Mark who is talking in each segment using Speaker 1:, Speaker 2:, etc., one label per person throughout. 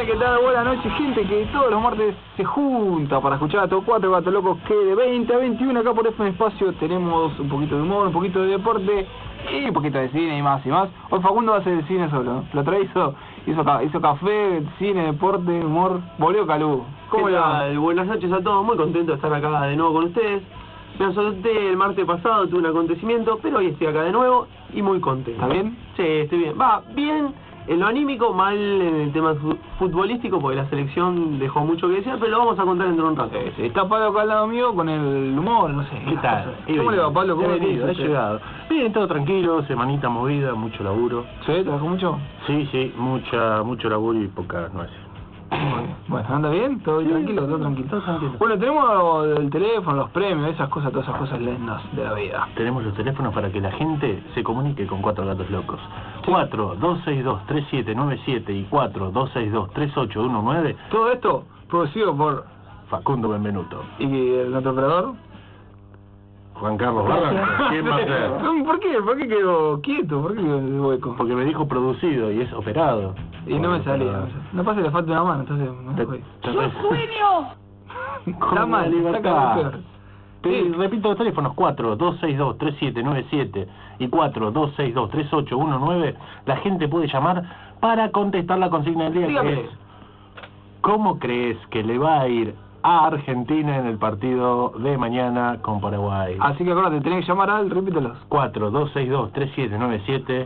Speaker 1: tal? ¿Qué tal? Buenas noches, gente que todos los martes se junta para escuchar a Top 4 Gato Locos, que de 20 a 21 acá por FM Espacio tenemos un poquito de humor, un poquito de deporte y un poquito de cine y más y más. Hoy Facundo va a hacer el cine solo, ¿no? Lo trae, hizo café, cine, deporte, humor, volvió Calú.
Speaker 2: ¿Cómo le va? Buenas noches a todos, muy contento de estar acá de nuevo con ustedes. Me asusté el martes pasado, tuve un acontecimiento, pero hoy estoy acá de nuevo y muy contento.
Speaker 1: ¿Está bien?
Speaker 2: Sí, estoy bien. Va bien en lo anímico, mal en el tema futbolístico, porque la selección dejó mucho que decir, pero lo vamos a contar dentro de un rato.
Speaker 1: Sí, está Pablo acá al lado mío con el humor, no sé.
Speaker 3: ¿Qué tal?
Speaker 1: ¿Cómo le va, Pablo? ¿Cómo
Speaker 3: ha llegado? Bien, todo tranquilo, semanita movida, mucho laburo.
Speaker 1: ¿Sí? ¿Trabajó mucho?
Speaker 3: Sí, mucho laburo y pocas nueces.
Speaker 1: Bueno, ¿anda bien? ¿Todo tranquilo? Todo tranquilo. Bueno, tenemos el teléfono, los premios, todas esas cosas lindas de la vida.
Speaker 3: Tenemos los teléfonos para que la gente se comunique con Cuatro Gatos Locos. Sí. 4-262-3797 y 4-262-3819.
Speaker 1: Todo esto producido por
Speaker 3: Facundo Benvenuto.
Speaker 1: ¿Y el otro operador?
Speaker 3: Juan Carlos Barranco. ¿Quién va a ser?
Speaker 1: ¿Por qué? ¿Por qué quedó quieto? ¿Por qué quedó de hueco?
Speaker 3: Porque me dijo producido y es operado.
Speaker 1: Y no me salía. No pasa, le falta una mano, entonces no me fue.
Speaker 2: ¡Los sueños!
Speaker 1: Está mal,
Speaker 3: libertad. Repito los teléfonos, 4-262-3797 y 4-262-3819. La gente puede llamar para contestar la consigna del día.
Speaker 1: Dígame.
Speaker 3: Que es: ¿cómo crees que le va a ir a Argentina en el partido de mañana con Paraguay?
Speaker 1: Así que acuérdate, tenés que llamar al, repítelos.
Speaker 3: 4-262-3797,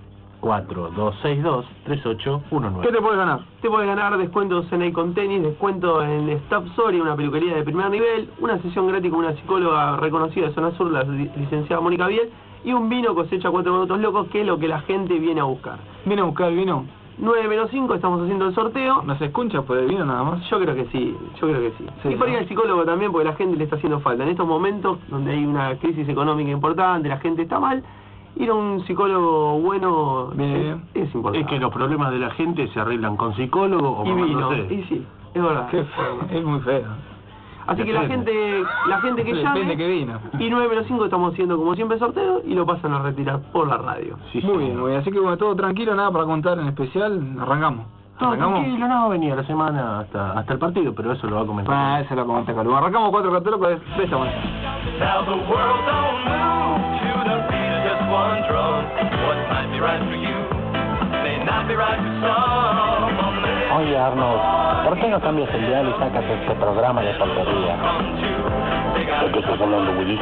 Speaker 3: 4-262-3819.
Speaker 1: ¿Qué te puedes ganar?
Speaker 2: Te puedes ganar descuentos en Icon Tenis, descuento en Staff Soria, una peluquería de primer nivel, una sesión gratis con una psicóloga reconocida de Zona Sur, la licenciada Mónica Biel, y un vino Cosecha 4 Gatos Locos, que es lo que la gente viene a buscar.
Speaker 1: ¿Viene a buscar el vino?
Speaker 2: 9-5 estamos haciendo el sorteo.
Speaker 1: ¿No se escucha por el vino nada más?
Speaker 2: Yo creo que sí.
Speaker 1: Sí,
Speaker 2: y por ir al psicólogo también, porque la gente le está haciendo falta. En estos momentos donde hay una crisis económica importante, la gente está mal, ir a un psicólogo bueno es importante.
Speaker 3: Es que los problemas de la gente se arreglan con psicólogo o
Speaker 2: y vino.
Speaker 3: mamándose.
Speaker 2: Y sí, es verdad.
Speaker 1: Qué feo, es muy feo.
Speaker 2: Así que la gente que llame,
Speaker 1: depende que vino.
Speaker 2: Y 9-5 estamos haciendo como siempre sorteo y lo pasan a retirar por la radio.
Speaker 1: Sí, muy bien. Así que bueno, todo tranquilo, nada para contar en especial, arrancamos.
Speaker 3: No, tranquilo, no, venía la semana hasta el partido, pero eso lo va a comentar.
Speaker 1: Eso lo comenta Calú. Arrancamos 4 Gatos Locos de esta manera.
Speaker 4: Now the world don't move to the beat of just one drum. What might be right for you may not be right for some.
Speaker 5: Oye, Arnold, ¿por qué no cambias el dial y sacas este programa de porquería?
Speaker 4: ¿De qué estás hablando, Willy?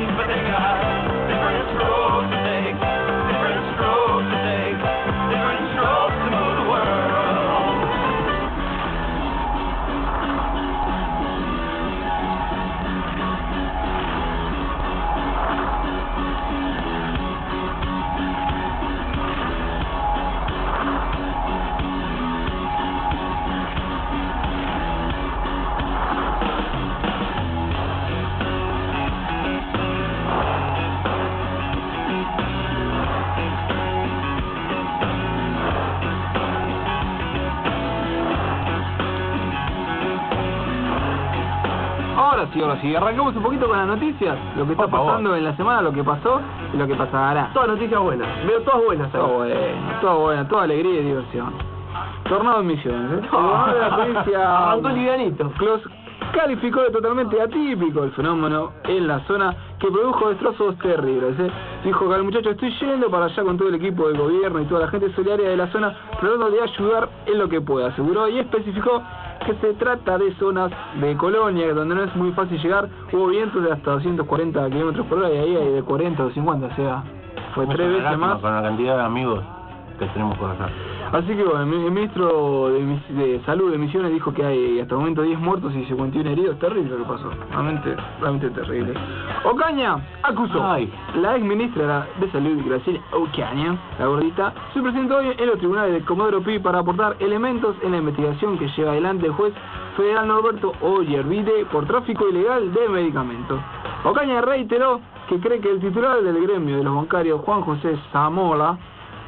Speaker 1: Ahora sí, arrancamos un poquito con las noticias, lo que está pasando en la semana, lo que pasó y lo que pasará.
Speaker 2: Todas noticias buenas, veo todas buenas.
Speaker 1: Toda alegría y diversión. Tornado en Misiones, El gobernador de la provincia
Speaker 2: Arrancó livianito.
Speaker 1: Clos calificó de totalmente atípico el fenómeno en la zona que produjo destrozos terribles. Dijo que al muchacho: estoy yendo para allá con todo el equipo del gobierno y toda la gente solidaria de la zona, tratando de ayudar en lo que pueda, aseguró, y especificó que se trata de zonas de colonia donde no es muy fácil llegar. Hubo vientos de hasta 240 kilómetros por hora y ahí hay de 40 o 50, o sea, fue 3 veces más.
Speaker 3: Con la cantidad de amigos que tenemos por acá.
Speaker 1: Así que bueno, el ministro de Salud de Misiones dijo que hay hasta el momento 10 muertos y 51 heridos. Terrible lo que pasó, realmente terrible. Ocaña acusó. La ex ministra de Salud, Graciela Ocaña, la gordita, se presentó hoy en los tribunales de Comodoro Pi para aportar elementos en la investigación que lleva adelante el juez federal Norberto Ollervide por tráfico ilegal de medicamentos. Ocaña reiteró que cree que el titular del gremio de los bancarios, Juan José Zanola,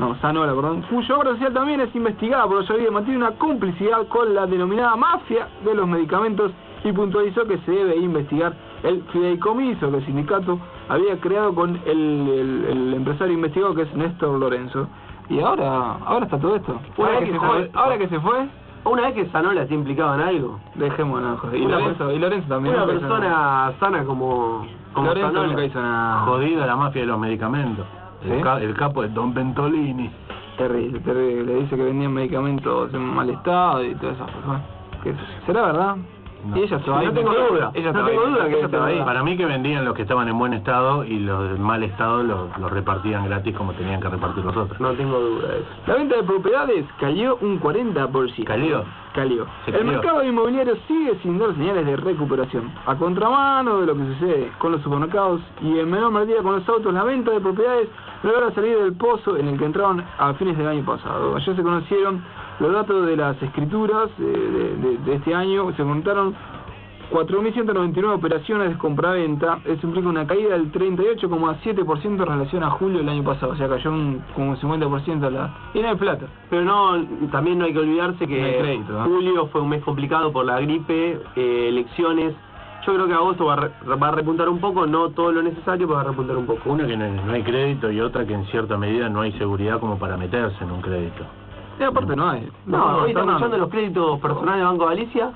Speaker 1: cuya obra social también es investigada por Ollervide, mantiene una complicidad con la denominada mafia de los medicamentos, y puntualizó que se debe investigar el fideicomiso que el sindicato había creado con el empresario investigado, que es Néstor Lorenzo. Y ahora está todo esto. Ahora que se fue
Speaker 2: Una vez que Zanola está implicado en algo.
Speaker 1: Dejémonos, joder. Y Lorenzo también.
Speaker 2: Una
Speaker 1: ¿no?
Speaker 2: persona sana como
Speaker 1: Lorenzo
Speaker 2: Zanola.
Speaker 1: nunca hizo nada.
Speaker 3: Jodida la mafia de los medicamentos.
Speaker 1: ¿Sí?
Speaker 3: El capo es Don Ventolini.
Speaker 1: Terrible, terrible. Dice que vendían medicamentos en mal estado y todas esas cosas. ¿Será verdad?
Speaker 3: No.
Speaker 1: Y ella estaba ahí.
Speaker 2: No tengo duda.
Speaker 1: Ella
Speaker 2: No
Speaker 1: estaba
Speaker 2: tengo
Speaker 1: ahí.
Speaker 2: duda que
Speaker 1: Ella
Speaker 2: ella
Speaker 1: estaba ahí.
Speaker 3: Para mí que vendían los que estaban en buen estado y los de mal estado los repartían gratis como tenían que repartir los otros.
Speaker 2: No tengo duda de eso.
Speaker 1: La venta de propiedades cayó un 40%.
Speaker 3: ¿Cayó?
Speaker 1: Cayó.
Speaker 3: Se
Speaker 1: El
Speaker 3: cayó.
Speaker 1: mercado inmobiliario sigue sin dar señales de recuperación. A contramano de lo que sucede con los supermercados y en menor medida con los autos, la venta de propiedades logra salir del pozo en el que entraron a fines del año pasado. Ayer se conocieron los datos de las escrituras de este año. Se contaron 4.199 operaciones de compraventa. Eso implica una caída del 38,7% en relación a julio del año pasado. O sea, cayó como un 50% la... Y no hay plata.
Speaker 2: Pero no, también no hay que olvidarse que
Speaker 1: No hay crédito, ¿no?
Speaker 2: julio fue un mes complicado por la gripe, elecciones. Yo creo que agosto va a repuntar un poco, no todo lo necesario, pero va a repuntar un poco.
Speaker 3: Una que no hay crédito y otra que en cierta medida no hay seguridad como para meterse en un crédito.
Speaker 1: Y aparte no hay.
Speaker 2: No, hoy estamos
Speaker 1: no.
Speaker 2: escuchando los créditos personales de Banco Galicia,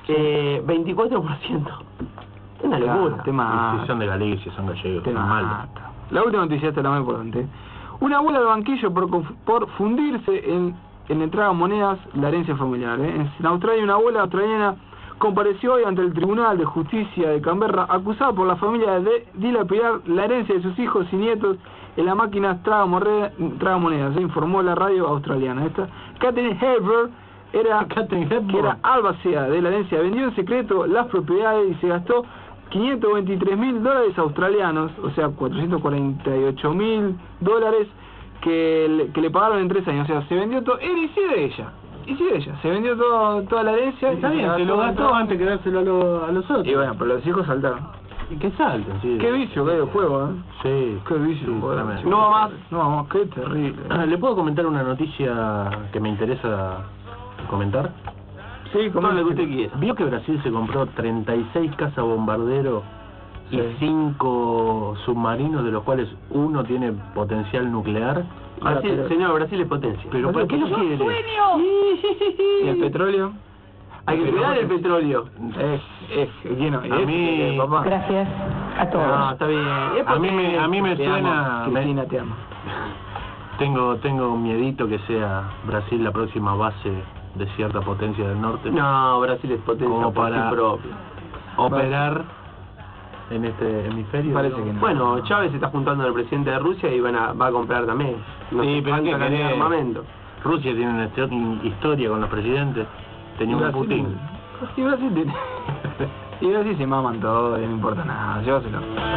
Speaker 2: 24%. Es una locura.
Speaker 1: Te mata.
Speaker 3: Si son de Galicia, son gallegos,
Speaker 1: Te
Speaker 3: son malos.
Speaker 1: mata. La última noticia, esta es la más importante. Una abuela de banquillo por fundirse en entregar monedas la herencia familiar. En Australia, una abuela australiana compareció hoy ante el Tribunal de Justicia de Canberra acusada por la familia de dilapidar la herencia de sus hijos y nietos en la máquina tragamonedas, informó la radio australiana. Esta Catherine Hepburn que era albacea de la herencia, vendió en secreto las propiedades y se gastó $523.000 australianos, o sea, $448.000 que le pagaron en 3 años. O sea, se vendió todo, él y sí de ella. Se vendió toda la herencia.
Speaker 3: Está bien, se lo gastó antes de dárselo a los otros.
Speaker 1: Y bueno, pero los hijos saltaron.
Speaker 3: Y que salten, sí.
Speaker 1: Qué vicio que hay de juego,
Speaker 3: Sí.
Speaker 1: Qué vicio,
Speaker 3: sí,
Speaker 1: joder.
Speaker 3: tremendo.
Speaker 2: No va más.
Speaker 1: No, qué terrible.
Speaker 3: ¿Le puedo comentar una noticia que me interesa comentar?
Speaker 1: Sí, como
Speaker 2: Todo lo que usted quiera.
Speaker 3: ¿Vio que Brasil se compró 36 cazabombarderos y
Speaker 1: Sí.
Speaker 3: 5 submarinos, de los cuales uno tiene potencial nuclear?
Speaker 2: Brasil,
Speaker 1: pero-
Speaker 2: señor, Brasil es potencia.
Speaker 3: Pero ¿por qué lo quiere?
Speaker 1: ¿Y el petróleo?
Speaker 2: Hay que cuidar el petróleo.
Speaker 1: ¿Quién no?
Speaker 3: A mí-
Speaker 1: papá.
Speaker 6: Gracias a todos.
Speaker 2: No, está bien. Es
Speaker 3: A mí me
Speaker 1: Te
Speaker 3: suena...
Speaker 1: amo, Cristina, te amo.
Speaker 3: Tengo miedito que sea Brasil la próxima base de cierta potencia del norte.
Speaker 2: No, Brasil es potencia
Speaker 3: Como
Speaker 2: por
Speaker 3: para-
Speaker 2: sí propio.
Speaker 3: Operar en este hemisferio.
Speaker 1: Parece que no.
Speaker 2: Bueno, Chávez se está juntando al presidente de Rusia y va a comprar también. No
Speaker 3: Sí,
Speaker 2: sé
Speaker 3: pero
Speaker 2: cuánta
Speaker 3: ¿qué
Speaker 2: cantidad de
Speaker 3: querés?
Speaker 2: armamento.
Speaker 3: Rusia tiene una historia con los presidentes. Tenía un Putin.
Speaker 1: Y Brasil tiene... Y Brasil se maman todo, y no importa nada, llévaselo.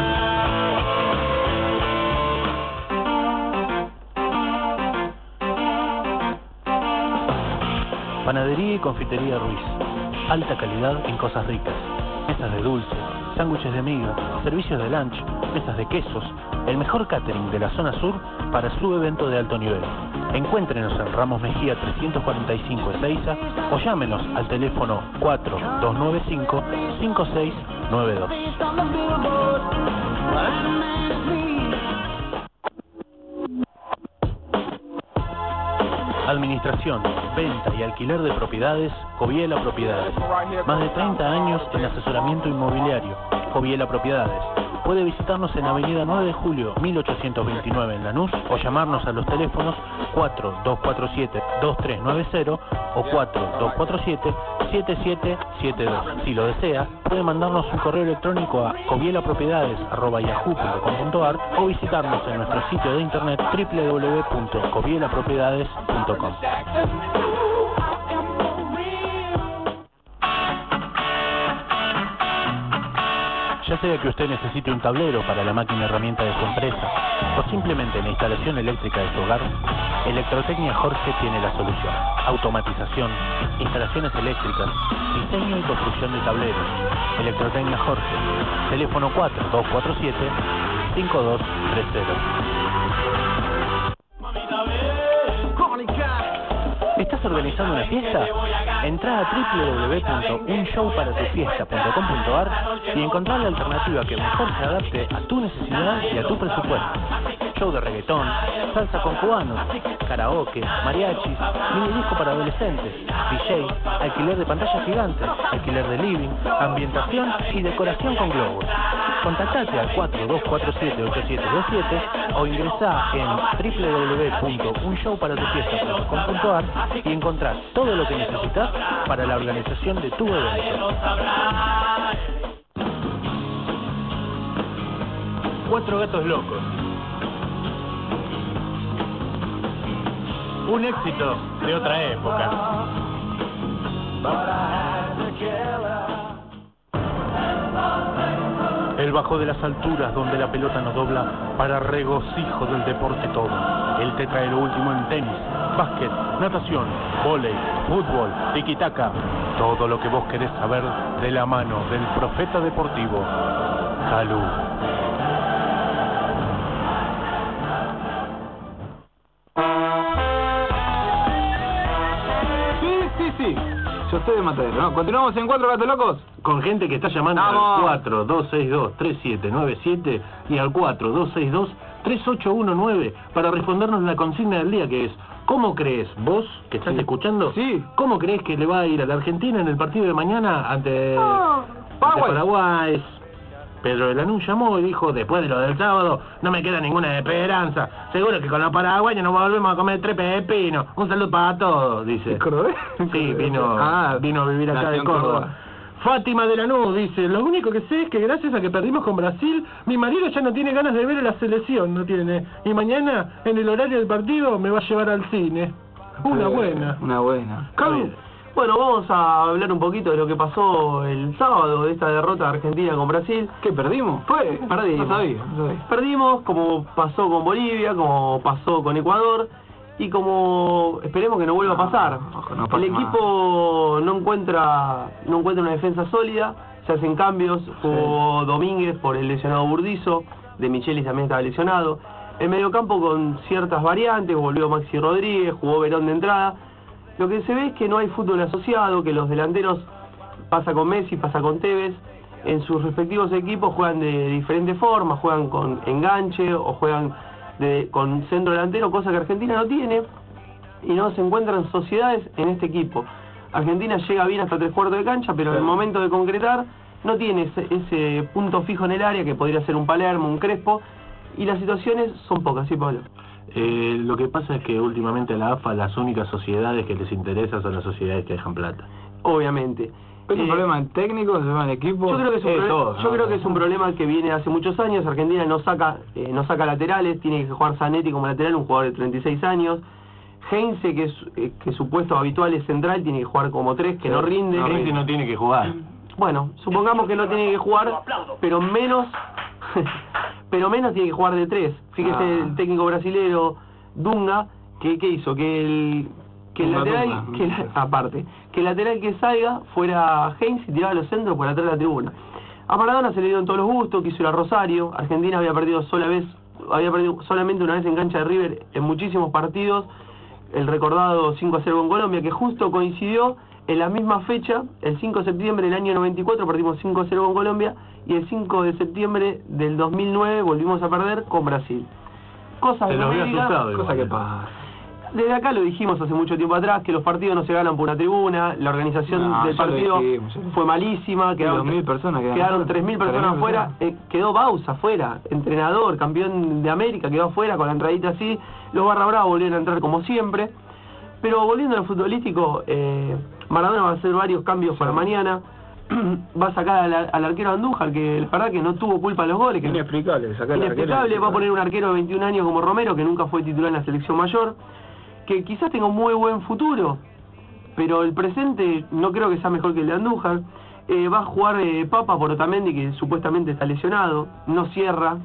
Speaker 5: Panadería y confitería Ruiz. Alta calidad en cosas ricas. Mesas de dulce, sándwiches de miga, servicios de lunch, mesas de quesos. El mejor catering de la zona sur para su evento de alto nivel. Encuéntrenos en Ramos Mejía 345 Ezeiza o llámenos al teléfono 4295-5692. Administración, venta y alquiler de propiedades, Coviela Propiedades. Más de 30 años en asesoramiento inmobiliario, Coviela Propiedades. Puede visitarnos en Avenida 9 de Julio, 1829 en Lanús o llamarnos a los teléfonos 4247-2390 o 4247-7772. Si lo desea, puede mandarnos un correo electrónico a covielapropiedades@yahoo.com.ar o visitarnos en nuestro sitio de internet www.covielapropiedades.com. Ya sea que usted necesite un tablero para la máquina herramienta de su empresa o simplemente la instalación eléctrica de su hogar, Electrotecnia Jorge tiene la solución. Automatización, instalaciones eléctricas, diseño y construcción de tableros. Electrotecnia Jorge, teléfono 4247-5230. ¿Estás organizando una fiesta? Entrá a www.unshowparatufiesta.com.ar y encontrá la alternativa que mejor se adapte a tu necesidad y a tu presupuesto. show de reggaetón, salsa con cubanos, karaoke, mariachis, mini disco para adolescentes, DJ, alquiler de pantallas gigantes, alquiler de living, ambientación y decoración con globos. Contactate al 4247-8727 o ingresá en www.unshowparatufiesta.com.ar y encontrás todo lo que necesitas para la organización de tu evento. 4 gatos locos. Un éxito de otra época. El bajo de las alturas donde la pelota nos dobla para regocijo del deporte todo. Él te trae lo último en tenis, básquet, natación, vóley, fútbol, tiki-taka. Todo lo que vos querés saber de la mano del profeta deportivo, Calú.
Speaker 1: Sí. Yo estoy de Matadero, ¿no? Continuamos en 4 gatos locos.
Speaker 3: Con gente que está llamando
Speaker 1: ¡vamos!
Speaker 3: al 4262-3797 y al 4262-3819 para respondernos la consigna del día, que es: ¿cómo crees, vos que estás escuchando?
Speaker 1: Sí.
Speaker 3: ¿Cómo crees que le va a ir a la Argentina en el partido de mañana ante Paraguay? Pedro de Lanús llamó y dijo: después de lo del sábado no me queda ninguna esperanza. Seguro que con los paraguayos nos volvemos a comer 3 pepinos. Un saludo para todos, dice.
Speaker 1: ¿Es cordobés?
Speaker 3: Sí, vino a vivir acá de Córdoba. Fátima de Lanús dice: lo único que sé es que gracias a que perdimos con Brasil, mi marido ya no tiene ganas de ver a la selección, no tiene. Y mañana, en el horario del partido, me va a llevar al cine. Una buena.
Speaker 2: Calú. Bueno, vamos a hablar un poquito de lo que pasó el sábado, de esta derrota de Argentina con Brasil.
Speaker 1: ¿Qué, perdimos?
Speaker 2: Perdimos.
Speaker 1: No sabía.
Speaker 2: Perdimos, como pasó con Bolivia, como pasó con Ecuador, y como esperemos que no vuelva a pasar.
Speaker 1: No pasa
Speaker 2: el equipo no encuentra una defensa sólida, se hacen cambios, jugó Domínguez por el lesionado Burdizo, De Michelis también estaba lesionado. El mediocampo con ciertas variantes, volvió Maxi Rodríguez, jugó Verón de entrada. Lo que se ve es que no hay fútbol asociado, que los delanteros, pasa con Messi, pasa con Tevez, en sus respectivos equipos juegan de diferentes formas, juegan con enganche o juegan con centro delantero, cosa que Argentina no tiene, y no se encuentran sociedades en este equipo. Argentina llega bien hasta 3/4 de cancha, pero en el momento de concretar no tiene ese punto fijo en el área que podría ser un Palermo, un Crespo, y las situaciones son pocas, ¿sí, Pablo?
Speaker 3: Lo que pasa es que últimamente a la AFA las únicas sociedades que les interesan son las sociedades que dejan plata.
Speaker 2: Obviamente.
Speaker 1: ¿Es un problema técnico, un problema de equipo?
Speaker 2: Yo creo que es un problema que viene hace muchos años. Argentina no saca laterales, tiene que jugar Zanetti como lateral, un jugador de 36 años. Heinze, que su puesto habitual es central, tiene que jugar como 3, que no rinde.
Speaker 3: Heinze no tiene que jugar.
Speaker 2: Bueno, supongamos que no tiene que jugar, pero menos tiene que jugar de 3. Fíjese el técnico brasilero Dunga, ¿qué hizo? Que el lateral, que el lateral que salga fuera Heinze y tiraba los centros por atrás de la tribuna. A Maradona se le dieron todos los gustos, quiso ir a Rosario. Argentina había perdido solamente una vez en cancha de River en muchísimos partidos, el recordado 5-0 con Colombia, que justo coincidió en la misma fecha, el 5 de septiembre del año 94 perdimos 5-0 con Colombia, y el 5 de septiembre del 2009 volvimos a perder con Brasil. Cosas de América,
Speaker 1: cosa que pasa.
Speaker 2: Desde acá lo dijimos hace mucho tiempo atrás, que los partidos no se ganan por una tribuna, la organización del partido fue malísima, quedaron
Speaker 1: 2.000 personas,
Speaker 2: quedaron 3.000 personas afuera, quedó Bausa afuera, entrenador, campeón de América, quedó afuera con la entradita así, los Barra Brava volvieron a entrar como siempre. Pero volviendo al futbolístico, Maradona va a hacer varios cambios para mañana. Va a sacar al arquero Andújar, que la verdad que no tuvo culpa de los goles. Que
Speaker 1: inexplicable,
Speaker 2: va a poner un arquero de 21 años como Romero, que nunca fue titular en la selección mayor, que quizás tenga un muy buen futuro, pero el presente no creo que sea mejor que el de Andújar. Va a jugar Papa por Otamendi, que supuestamente está lesionado, no cierra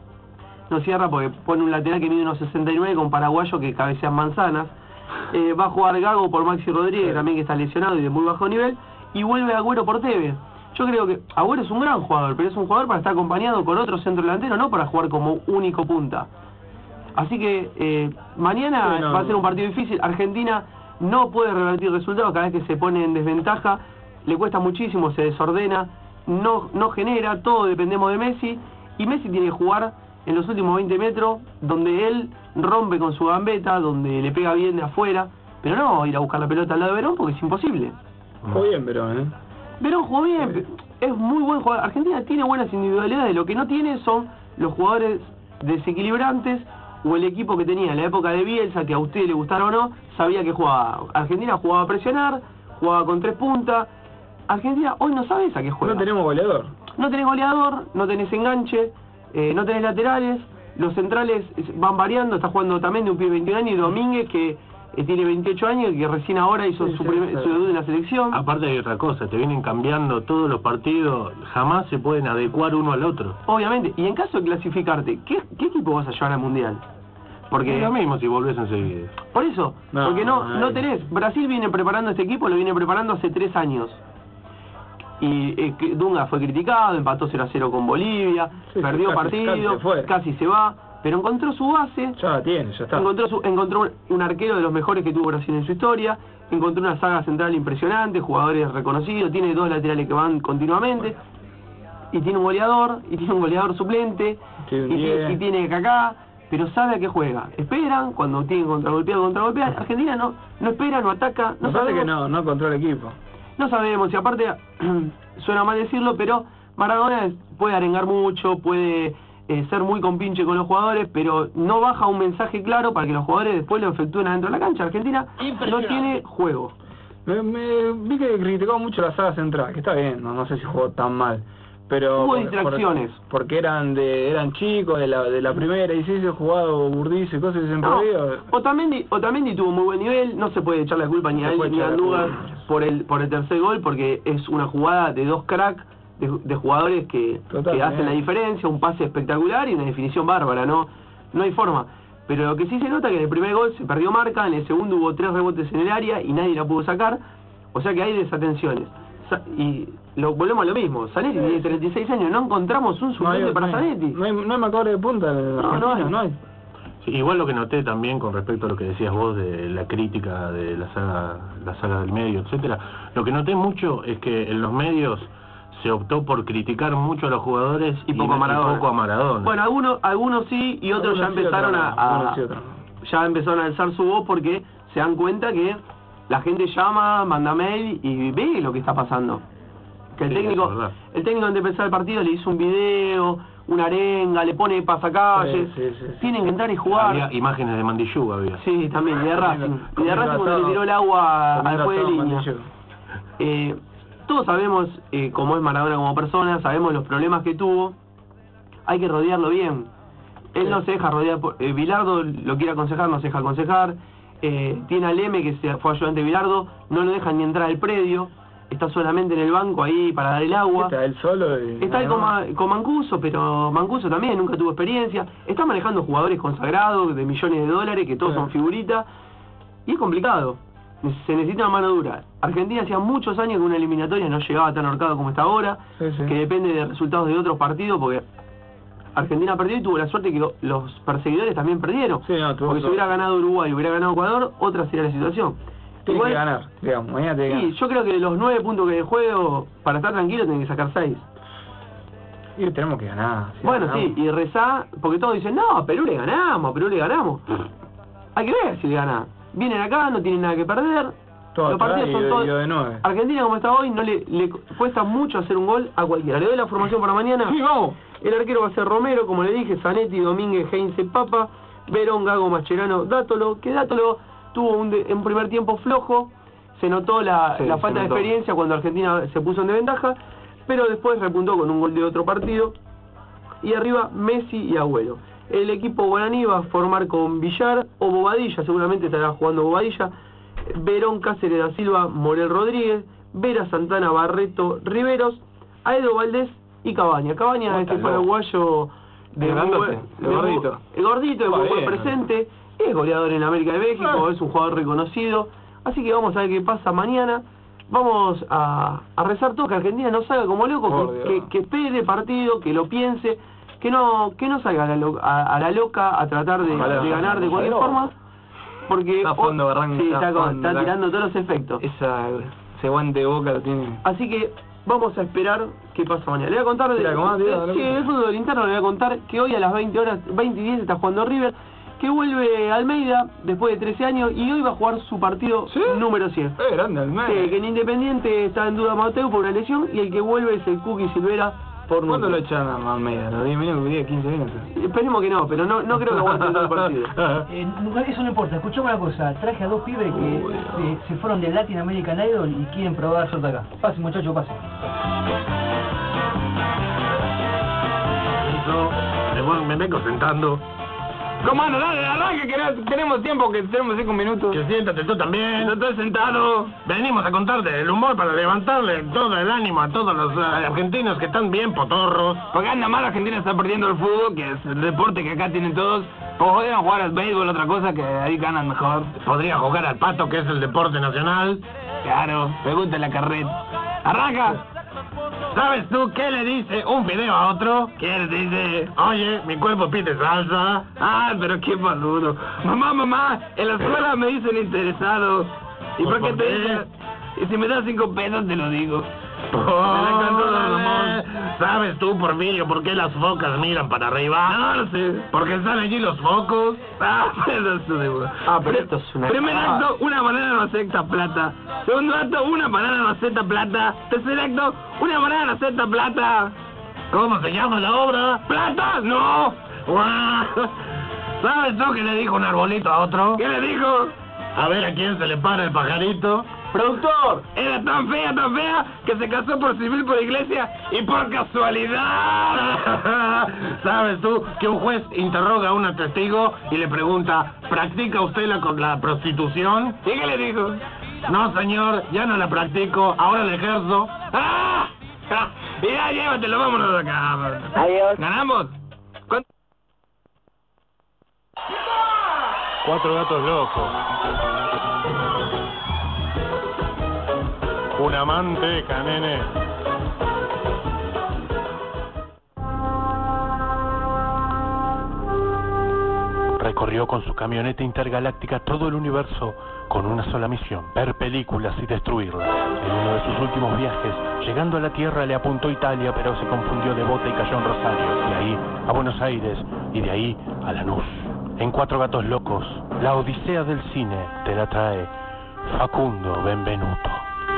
Speaker 2: porque pone un lateral que mide unos 69 con paraguayo que cabecean manzanas. Va a jugar Gago por Maxi Rodríguez, también que está lesionado y de muy bajo nivel, y vuelve Agüero por Tevez. Yo creo que Agüero es un gran jugador, pero es un jugador para estar acompañado con otro centro delantero, no para jugar como único punta. Así que mañana va a ser un partido difícil. Argentina no puede revertir resultados, cada vez que se pone en desventaja le cuesta muchísimo, se desordena, no genera, todo dependemos de Messi, y Messi tiene que jugar en los últimos 20 metros, donde él rompe con su gambeta, donde le pega bien de afuera, pero no ir a buscar la pelota al lado de Verón porque es imposible.
Speaker 1: Jugó bien Verón,
Speaker 2: Verón jugó bien, es muy buen jugador. Argentina tiene buenas individualidades, lo que no tiene son los jugadores desequilibrantes o el equipo que tenía en la época de Bielsa, que a usted le gustara o no, sabía que jugaba. Argentina jugaba a presionar, jugaba con 3 puntas. Argentina hoy no sabes a qué juega.
Speaker 1: No tenemos goleador.
Speaker 2: No tenés goleador, no tenés enganche, no tenés laterales, los centrales van variando, está jugando también de un pibe de 21 años, y Domínguez que tiene 28 años y que recién ahora hizo su debut en la selección.
Speaker 3: Aparte hay otra cosa, te vienen cambiando todos los partidos, jamás se pueden adecuar uno al otro.
Speaker 2: Obviamente, y en caso de clasificarte, ¿qué equipo vas a llevar al Mundial? Porque
Speaker 3: es lo mismo si volvés enseguida.
Speaker 2: Por eso, porque no tenés. Brasil viene preparando este equipo, lo viene preparando hace 3 años. Y Dunga fue criticado, empató 0-0 con Bolivia, perdió partido, casi se va, pero encontró su base.
Speaker 1: Ya la tiene, ya está.
Speaker 2: Encontró un arquero de los mejores que tuvo Brasil en su historia, encontró una saga central impresionante, jugadores reconocidos, tiene 2 laterales que van continuamente, y tiene un goleador suplente, y tiene Kaká, pero sabe a qué juega. Esperan, cuando tienen contragolpeado. Argentina no espera, no ataca, no sabe
Speaker 1: que no controla el equipo.
Speaker 2: No sabemos, y aparte, suena mal decirlo, pero Maradona puede arengar mucho, puede ser muy compinche con los jugadores, pero no baja un mensaje claro para que los jugadores después lo efectúen adentro de la cancha. Argentina no tiene juego.
Speaker 1: Vi que criticó mucho la saga central, que está bien, no sé si jugó tan mal. Pero
Speaker 2: hubo distracciones.
Speaker 1: Porque eran chicos de la primera, y si se jugado Burdizo y cosas y se perdido.
Speaker 2: Otamendi tuvo muy buen nivel, no se puede echar la culpa ni a él ni a Andújar por el tercer gol, porque es una jugada de 2 cracks, de jugadores que hacen la diferencia, un pase espectacular y una definición bárbara, no hay forma. Pero lo que sí se nota es que en el primer gol se perdió marca, en el segundo hubo 3 rebotes en el área y nadie la pudo sacar, o sea que hay desatenciones. Y volvemos a lo mismo, Zanetti tiene 36 años, no encontramos un suplente para Zanetti.
Speaker 1: No hay marcadores de punta, no hay.
Speaker 3: Sí, igual lo que noté también con respecto a lo que decías vos de la crítica de la saga del medio, etcétera, lo que noté mucho es que en los medios se optó por criticar mucho a los jugadores y poco a Maradona.
Speaker 2: Bueno, algunos sí, y otros ya empezaron ya empezaron a alzar su voz porque se dan cuenta que la gente llama, manda mail y ve lo que está pasando. Que el técnico antes de empezar el partido le hizo un video, una arenga, le pone pasacalles. Tienen que entrar y jugar.
Speaker 3: Había imágenes de Mandillú, había.
Speaker 2: Sí, también, y de Racing. Y de Racing cuando le tiró el agua después de línea. Todos sabemos cómo es Maradona como persona, sabemos los problemas que tuvo. Hay que rodearlo bien. Él no se deja rodear por... Bilardo lo quiere aconsejar, no se deja aconsejar. Tiene a Leme, que fue ayudante de Bilardo, no lo dejan ni entrar al predio, está solamente en el banco ahí para dar el agua.
Speaker 1: Está él solo.
Speaker 2: Está él con Mancuso, pero Mancuso también nunca tuvo experiencia. Está manejando jugadores consagrados de millones de dólares, que todos son figuritas, y es complicado. Se necesita una mano dura. Argentina hacía muchos años que una eliminatoria no llegaba tan ahorcado como está ahora, que depende de resultados de otros partidos, porque Argentina perdió y tuvo la suerte que los perseguidores también perdieron. Porque si hubiera ganado Uruguay y hubiera ganado Ecuador, otra sería la situación.
Speaker 1: Tiene que ganar, digamos, mañana tiene que ganar.
Speaker 2: Yo creo que de los 9 puntos que de juego, para estar tranquilo, tienen que sacar 6.
Speaker 1: Y tenemos que ganar.
Speaker 2: Bueno, ganamos. Sí, y rezar, porque todos dicen, no, a Perú le ganamos. Hay que ver si le gana. Vienen acá, no tienen nada que perder. Los partidos son todos de 9. Argentina, como está hoy, no le cuesta mucho hacer un gol a cualquiera. Le doy la formación para mañana.
Speaker 1: Sí, vamos.
Speaker 2: El arquero va a ser Romero, como le dije, Zanetti, Domínguez, Heinze, Papa, Verón, Gago, Mascherano, Dátolo, que Dátolo tuvo un primer tiempo flojo, se notó la falta de experiencia cuando Argentina se puso en desventaja, pero después repuntó con un gol de otro partido, y arriba Messi y Agüero. El equipo guaraní va a formar con Villar o Bobadilla, seguramente estará jugando Bobadilla, Verón, Cáceres da Silva, Morel Rodríguez, Vera, Santana, Barreto, Riveros, Aedo Valdés y Cabaña. Cabaña es este paraguayo
Speaker 1: el gordito.
Speaker 2: El gordito, de buen presente, es goleador en América de México, es un jugador reconocido. Así que vamos a ver qué pasa mañana. Vamos a rezar todo que Argentina no salga como loco, que espere partido, que lo piense, que no salga a la loca a tratar de ganar de cualquier forma. Porque
Speaker 1: está fondo Barranca,
Speaker 2: está tirando todos los efectos.
Speaker 1: Ese guante de Boca lo tiene.
Speaker 2: Así que vamos a esperar qué pasa mañana. Le voy a contar el fútbol interno, le voy a contar que hoy a las 20:10 está jugando River, que vuelve Almeida después de 13 años y hoy va a jugar su partido número 100.
Speaker 1: Grande Almeida.
Speaker 2: Que en Independiente está en duda Mateo por una lesión y el que vuelve es el Cookie Silvera.
Speaker 1: ¿Cuándo lo echan a Almeida? ¿Los 10 minutos, 10, 15 minutos?
Speaker 2: Esperemos que no, pero no creo que aguante todo el partido.
Speaker 6: Eso no importa, escuchame una cosa, traje a dos pibes que se fueron del Latin American Idol y quieren probar suerte acá. Pase muchachos, pase.
Speaker 3: Me vengo sentando.
Speaker 1: Comando, dale, arranque, que tenemos tiempo, que tenemos 5 minutos.
Speaker 3: Que siéntate tú también.
Speaker 1: No estoy sentado.
Speaker 3: Venimos a contarte el humor para levantarle todo el ánimo a todos los argentinos que están bien potorros.
Speaker 1: Porque anda mal, Argentina está perdiendo el fútbol, que es el deporte que acá tienen todos. O podrían jugar al béisbol, otra cosa, que ahí ganan mejor.
Speaker 3: Podría jugar al pato, que es el deporte nacional.
Speaker 1: Claro, pregúntale a Carret. ¡Arranca!
Speaker 3: ¿Sabes tú qué le dice un fideo a otro?
Speaker 1: ¿Qué le dice?
Speaker 3: Oye, mi cuerpo pide salsa.
Speaker 1: Ah, pero qué boludo. Mamá, en la escuela me dicen interesado. ¿Y por qué te dicen? Y si me das 5 pesos te lo digo.
Speaker 3: ¿Sabes tú, Porfirio, por qué las focas miran para arriba?
Speaker 1: No lo sé.
Speaker 3: Porque están allí los focos.
Speaker 1: Pero esto es una... Primer acto, una banana no acepta plata. Segundo acto, una banana no acepta plata. Tercer acto, una banana no acepta plata.
Speaker 3: ¿Cómo se llama la obra?
Speaker 1: ¡Plata! ¡No!
Speaker 3: ¿Sabes tú qué le dijo un arbolito a otro?
Speaker 1: ¿Qué le dijo?
Speaker 3: A ver a quién se le para el pajarito.
Speaker 1: ¡Productor! Era tan fea, que se casó por civil, por iglesia y por casualidad.
Speaker 3: ¿Sabes tú que un juez interroga a un testigo y le pregunta, ¿practica usted la prostitución?
Speaker 1: ¿Y qué le dijo?
Speaker 3: No, señor, ya no la practico, ahora la ejerzo.
Speaker 1: ¡Ah! Y ya, llévatelo, vámonos de acá.
Speaker 7: Adiós.
Speaker 1: ¿Ganamos? ¿Cuánto?
Speaker 5: 4 gatos locos. Una manteca, nene. Recorrió con su camioneta intergaláctica todo el universo con una sola misión: ver películas y destruirlas. En uno de sus últimos viajes, llegando a la Tierra, le apuntó a Italia, pero se confundió de bota y cayó en Rosario. De ahí a Buenos Aires y de ahí a Lanús. En 4 gatos locos, la odisea del cine te la trae Facundo Benvenuto.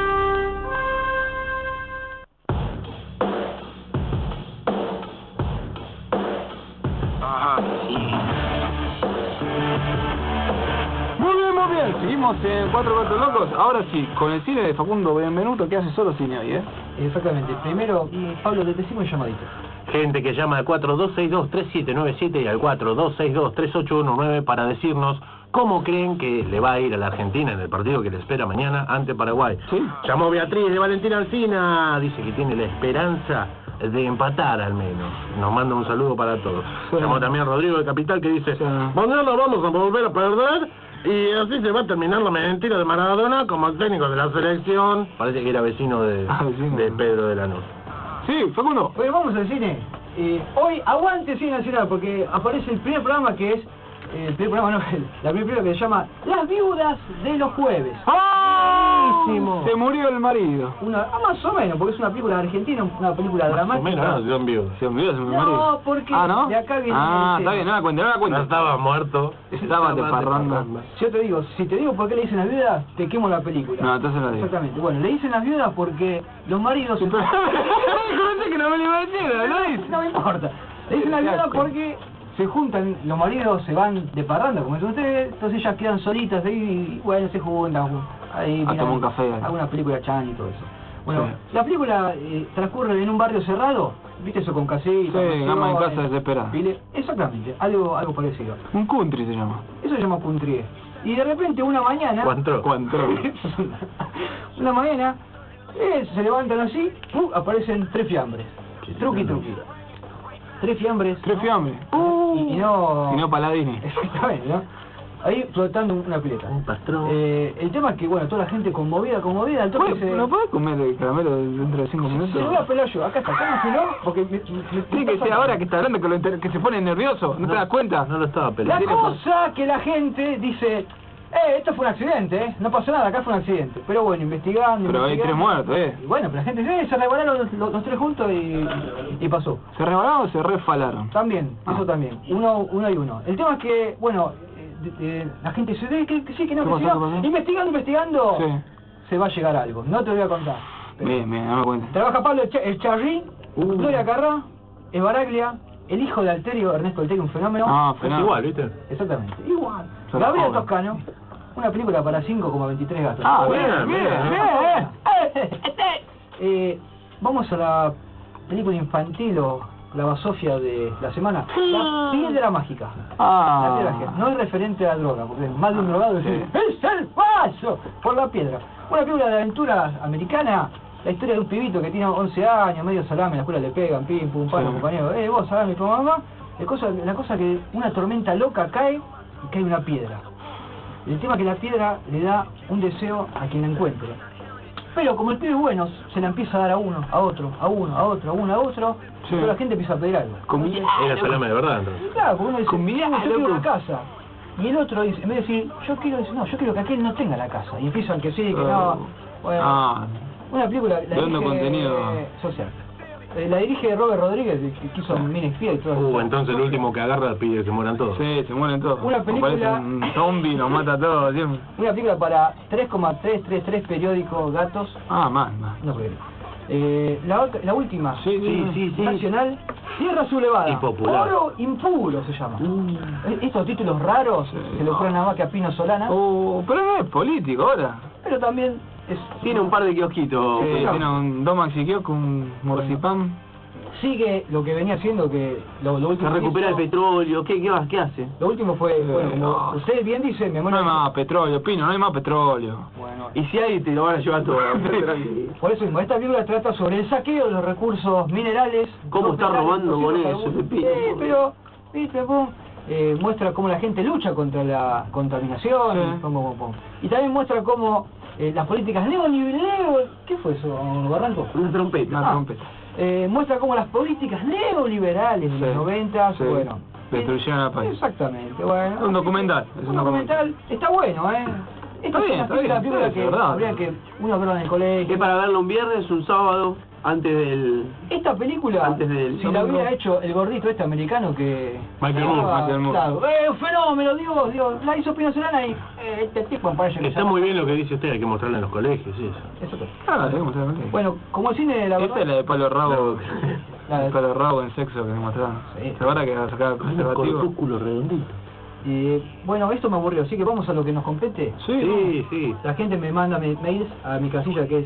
Speaker 1: Muy bien, seguimos en 4 gatos locos. Ahora sí, con el cine de Facundo Benvenuto, que hace solo cine hoy,
Speaker 6: Exactamente. Primero, Pablo, te decimos el llamadito.
Speaker 5: Gente que llama al 4262-3797 y al 4262-3819 para decirnos cómo creen que le va a ir a la Argentina en el partido que le espera mañana ante Paraguay.
Speaker 1: ¿Sí?
Speaker 5: Llamó Beatriz de Valentina Alsina, dice que tiene la esperanza de empatar al menos. Nos manda un saludo para todos.
Speaker 1: Sí.
Speaker 5: Llamó también Rodrigo de Capital, que dice,
Speaker 1: Sí.
Speaker 5: mañana vamos a volver a perder y así se va a terminar la mentira de Maradona como el técnico de la selección. Parece que era vecino de Pedro de Lanús.
Speaker 1: Sí, Facundo.
Speaker 6: Oye, vamos al cine. Hoy aguante Cine Nacional porque aparece el primer programa que es... el primer programa no, la primera película que se llama Las Viudas de los Jueves.
Speaker 1: Buenísimo. Se murió el marido.
Speaker 6: Más o menos, porque es una película argentina, una película dramática.
Speaker 5: Menos, John Vivo.
Speaker 1: Se murió el
Speaker 6: No,
Speaker 1: marido.
Speaker 6: porque
Speaker 1: ¿no?
Speaker 6: de acá viene...
Speaker 1: Está bien, no la cuenta.
Speaker 5: No estaba muerto.
Speaker 1: Estaba de parranda.
Speaker 6: Yo te digo, si te digo por qué le dicen las viudas, te quemo la película.
Speaker 1: No, entonces lo digo.
Speaker 6: Exactamente. Bueno, le dicen las viudas porque los maridos...
Speaker 1: Pensé que no me lo iba a decir, ¿no?
Speaker 6: No me importa. Le dicen las viudas porque se juntan, los maridos se van de parranda, como dicen ustedes, entonces ellas quedan solitas ahí y bueno, se juntan ahí,
Speaker 1: a tomar un café.
Speaker 6: Alguna película chan y todo eso. Bueno,
Speaker 1: Sí.
Speaker 6: la película transcurre en un barrio cerrado, ¿viste eso con casitas?
Speaker 1: Sí, ama en casa desesperada.
Speaker 6: Exactamente, algo parecido.
Speaker 1: Un country se llama.
Speaker 6: Eso se llama country. Y de repente una mañana...
Speaker 5: ¿Cuánto?
Speaker 6: una mañana, se levantan así, aparecen 3 fiambres. Truqui. 3 fiambres.
Speaker 1: 3 fiambres.
Speaker 6: Y no
Speaker 1: Paladini.
Speaker 6: Exactamente, ¿no? Ahí flotando una pileta.
Speaker 5: Un pastrón.
Speaker 6: El tema es que, bueno, toda la gente conmovida, al toque se...
Speaker 1: ¿No puedes comer el caramelo dentro de 5 minutos?
Speaker 6: Se lo voy a pelar yo, acá está, ¿cómo si no? Porque
Speaker 1: Tiene que ser ahora que está hablando que se pone nervioso, ¿no te das cuenta?
Speaker 5: No lo estaba pelando.
Speaker 6: La cosa que la gente dice, esto fue un accidente, no pasó nada, acá fue un accidente. Pero bueno, investigando.
Speaker 1: Pero hay 3 muertos,
Speaker 6: Y bueno, pero la gente se resbalaron los 3 juntos y pasó.
Speaker 1: ¿Se resbalaron o se resfalaron?
Speaker 6: También, eso también. Uno y uno. El tema es que, bueno, la gente dice, que sí, que no, que sí, no. Investigando,
Speaker 1: Sí.
Speaker 6: se va a llegar a algo. No te lo voy a contar. Pero
Speaker 1: Bien, no me cuentes.
Speaker 6: trabaja Pablo el Charri, Gloria Carrá, Baraglia, el hijo de Alterio, Ernesto Alterio, un fenómeno.
Speaker 1: Ah,
Speaker 3: Es
Speaker 1: fenómeno.
Speaker 3: igual, ¿viste?
Speaker 6: Exactamente, igual.
Speaker 1: Son
Speaker 6: Gabriel
Speaker 1: jóvenes.
Speaker 6: Toscano, una película para 5,23 gastos.
Speaker 1: Ah, bien.
Speaker 6: Vamos a la película infantil o la basofia de la semana, La Piedra Mágica. La piedra mágica. No es referente a la droga, porque más de un drogado dice, ¡es el paso! Por la piedra. Una película de aventura americana, la historia de un pibito que tiene 11 años, medio salame, en la escuela le pegan, pim, pum, pam,
Speaker 1: Sí.
Speaker 6: compañero, vos salame, tu mamá. La cosa que una tormenta loca cae y cae una piedra. El tema es que la piedra le da un deseo a quien la encuentre. Pero como el pibe es bueno, se la empieza a dar a uno, a otro, a uno, a otro, a uno, a otro,
Speaker 1: Sí.
Speaker 6: y toda la gente empieza a pedir algo.
Speaker 1: Comida.
Speaker 3: Era salame de verdad, entonces.
Speaker 6: Claro, porque uno dice,
Speaker 1: Comida,
Speaker 6: yo quiero
Speaker 1: loco.
Speaker 6: una casa. Y el otro dice, en vez de decir, yo quiero que aquel no tenga la casa. Y empiezan que sí, que no. Bueno,
Speaker 1: Ah,
Speaker 6: una película la
Speaker 1: dando
Speaker 6: dirige,
Speaker 1: contenido.
Speaker 6: social. La dirige Robert Rodríguez, que hizo Mini Espía y todo eso.
Speaker 3: Entonces el último que agarra pide que mueran todos.
Speaker 1: sí, se mueren todos.
Speaker 6: Una película-
Speaker 1: Parece un zombie, nos mata a todos siempre.
Speaker 6: Una película para 3,333 periódicos gatos.
Speaker 1: Ah, más.
Speaker 6: No creo. La última,
Speaker 1: Sí.
Speaker 6: nacional, Tierra Sublevada.
Speaker 3: Y popular.
Speaker 6: Oro impuro se llama. Estos títulos raros se le ocurren nada más que a Pino Solana,
Speaker 1: Oh, pero no es político ahora.
Speaker 6: pero también es,
Speaker 2: Tiene un par de kiosquitos.
Speaker 1: Sí,
Speaker 6: claro.
Speaker 1: tiene un dos maxi kiosco, un morcipán.
Speaker 6: sigue lo que venía haciendo, que lo
Speaker 2: Se
Speaker 6: último que
Speaker 2: recupera el
Speaker 6: hizo-
Speaker 2: petróleo. ¿Qué hace?
Speaker 6: Lo último fue, bueno, como
Speaker 1: no.
Speaker 6: usted bien dice, mi
Speaker 1: No
Speaker 6: memoria...
Speaker 1: hay más petróleo, Pino, no hay más petróleo.
Speaker 6: Bueno,
Speaker 2: Y si hay, te lo van a llevar todo.
Speaker 6: por eso mismo, esta película trata sobre el saqueo de los recursos minerales.
Speaker 2: ¿Cómo está robando con eso, Pepino?
Speaker 6: Sí, pero, viste, muestra cómo la gente lucha contra la contaminación,
Speaker 1: Sí.
Speaker 6: y también muestra cómo las políticas neoliberales... ¿Qué fue eso, Barranco?
Speaker 2: Una trompeta.
Speaker 1: Una trompeta.
Speaker 6: Muestra cómo las políticas neoliberales de
Speaker 1: Sí,
Speaker 6: los 90,
Speaker 1: sí.
Speaker 6: bueno...
Speaker 1: Destruyeron al país.
Speaker 6: Exactamente, bueno.
Speaker 1: Es un documental, es
Speaker 6: Un
Speaker 1: un
Speaker 6: documental, está bueno, Esta es
Speaker 1: bien,
Speaker 6: una
Speaker 1: está
Speaker 6: película
Speaker 1: bien, sí,
Speaker 6: que
Speaker 1: es verdad.
Speaker 6: habría que uno verla en el colegio.
Speaker 2: Que para verlo un viernes, un sábado, antes del...
Speaker 6: Esta película,
Speaker 2: Antes del
Speaker 6: si la
Speaker 2: domingo.
Speaker 6: hubiera hecho el gordito americano que...
Speaker 3: Michael Moore,
Speaker 1: Michael Moore.
Speaker 6: Claro, un fenómeno, digo, la hizo Pino Solana y este tipo me parece que...
Speaker 3: Está muy bien lo que dice usted, hay que mostrarlo en los colegios, sí.
Speaker 6: Eso que-
Speaker 1: Ah, tenemos que ver.
Speaker 6: Bueno, como el cine, la
Speaker 1: Esta
Speaker 6: verdad...
Speaker 1: es la de palo rabo.
Speaker 6: La de-
Speaker 1: El palo rabo en sexo que me mostraron.
Speaker 6: Sí.
Speaker 1: ¿Se acuerda que va a sacar el preservativo?
Speaker 3: corpúsculo redondito.
Speaker 6: bueno, esto me aburrió, así que vamos a lo que nos compete.
Speaker 3: Sí.
Speaker 6: La gente me manda mails a mi casilla que es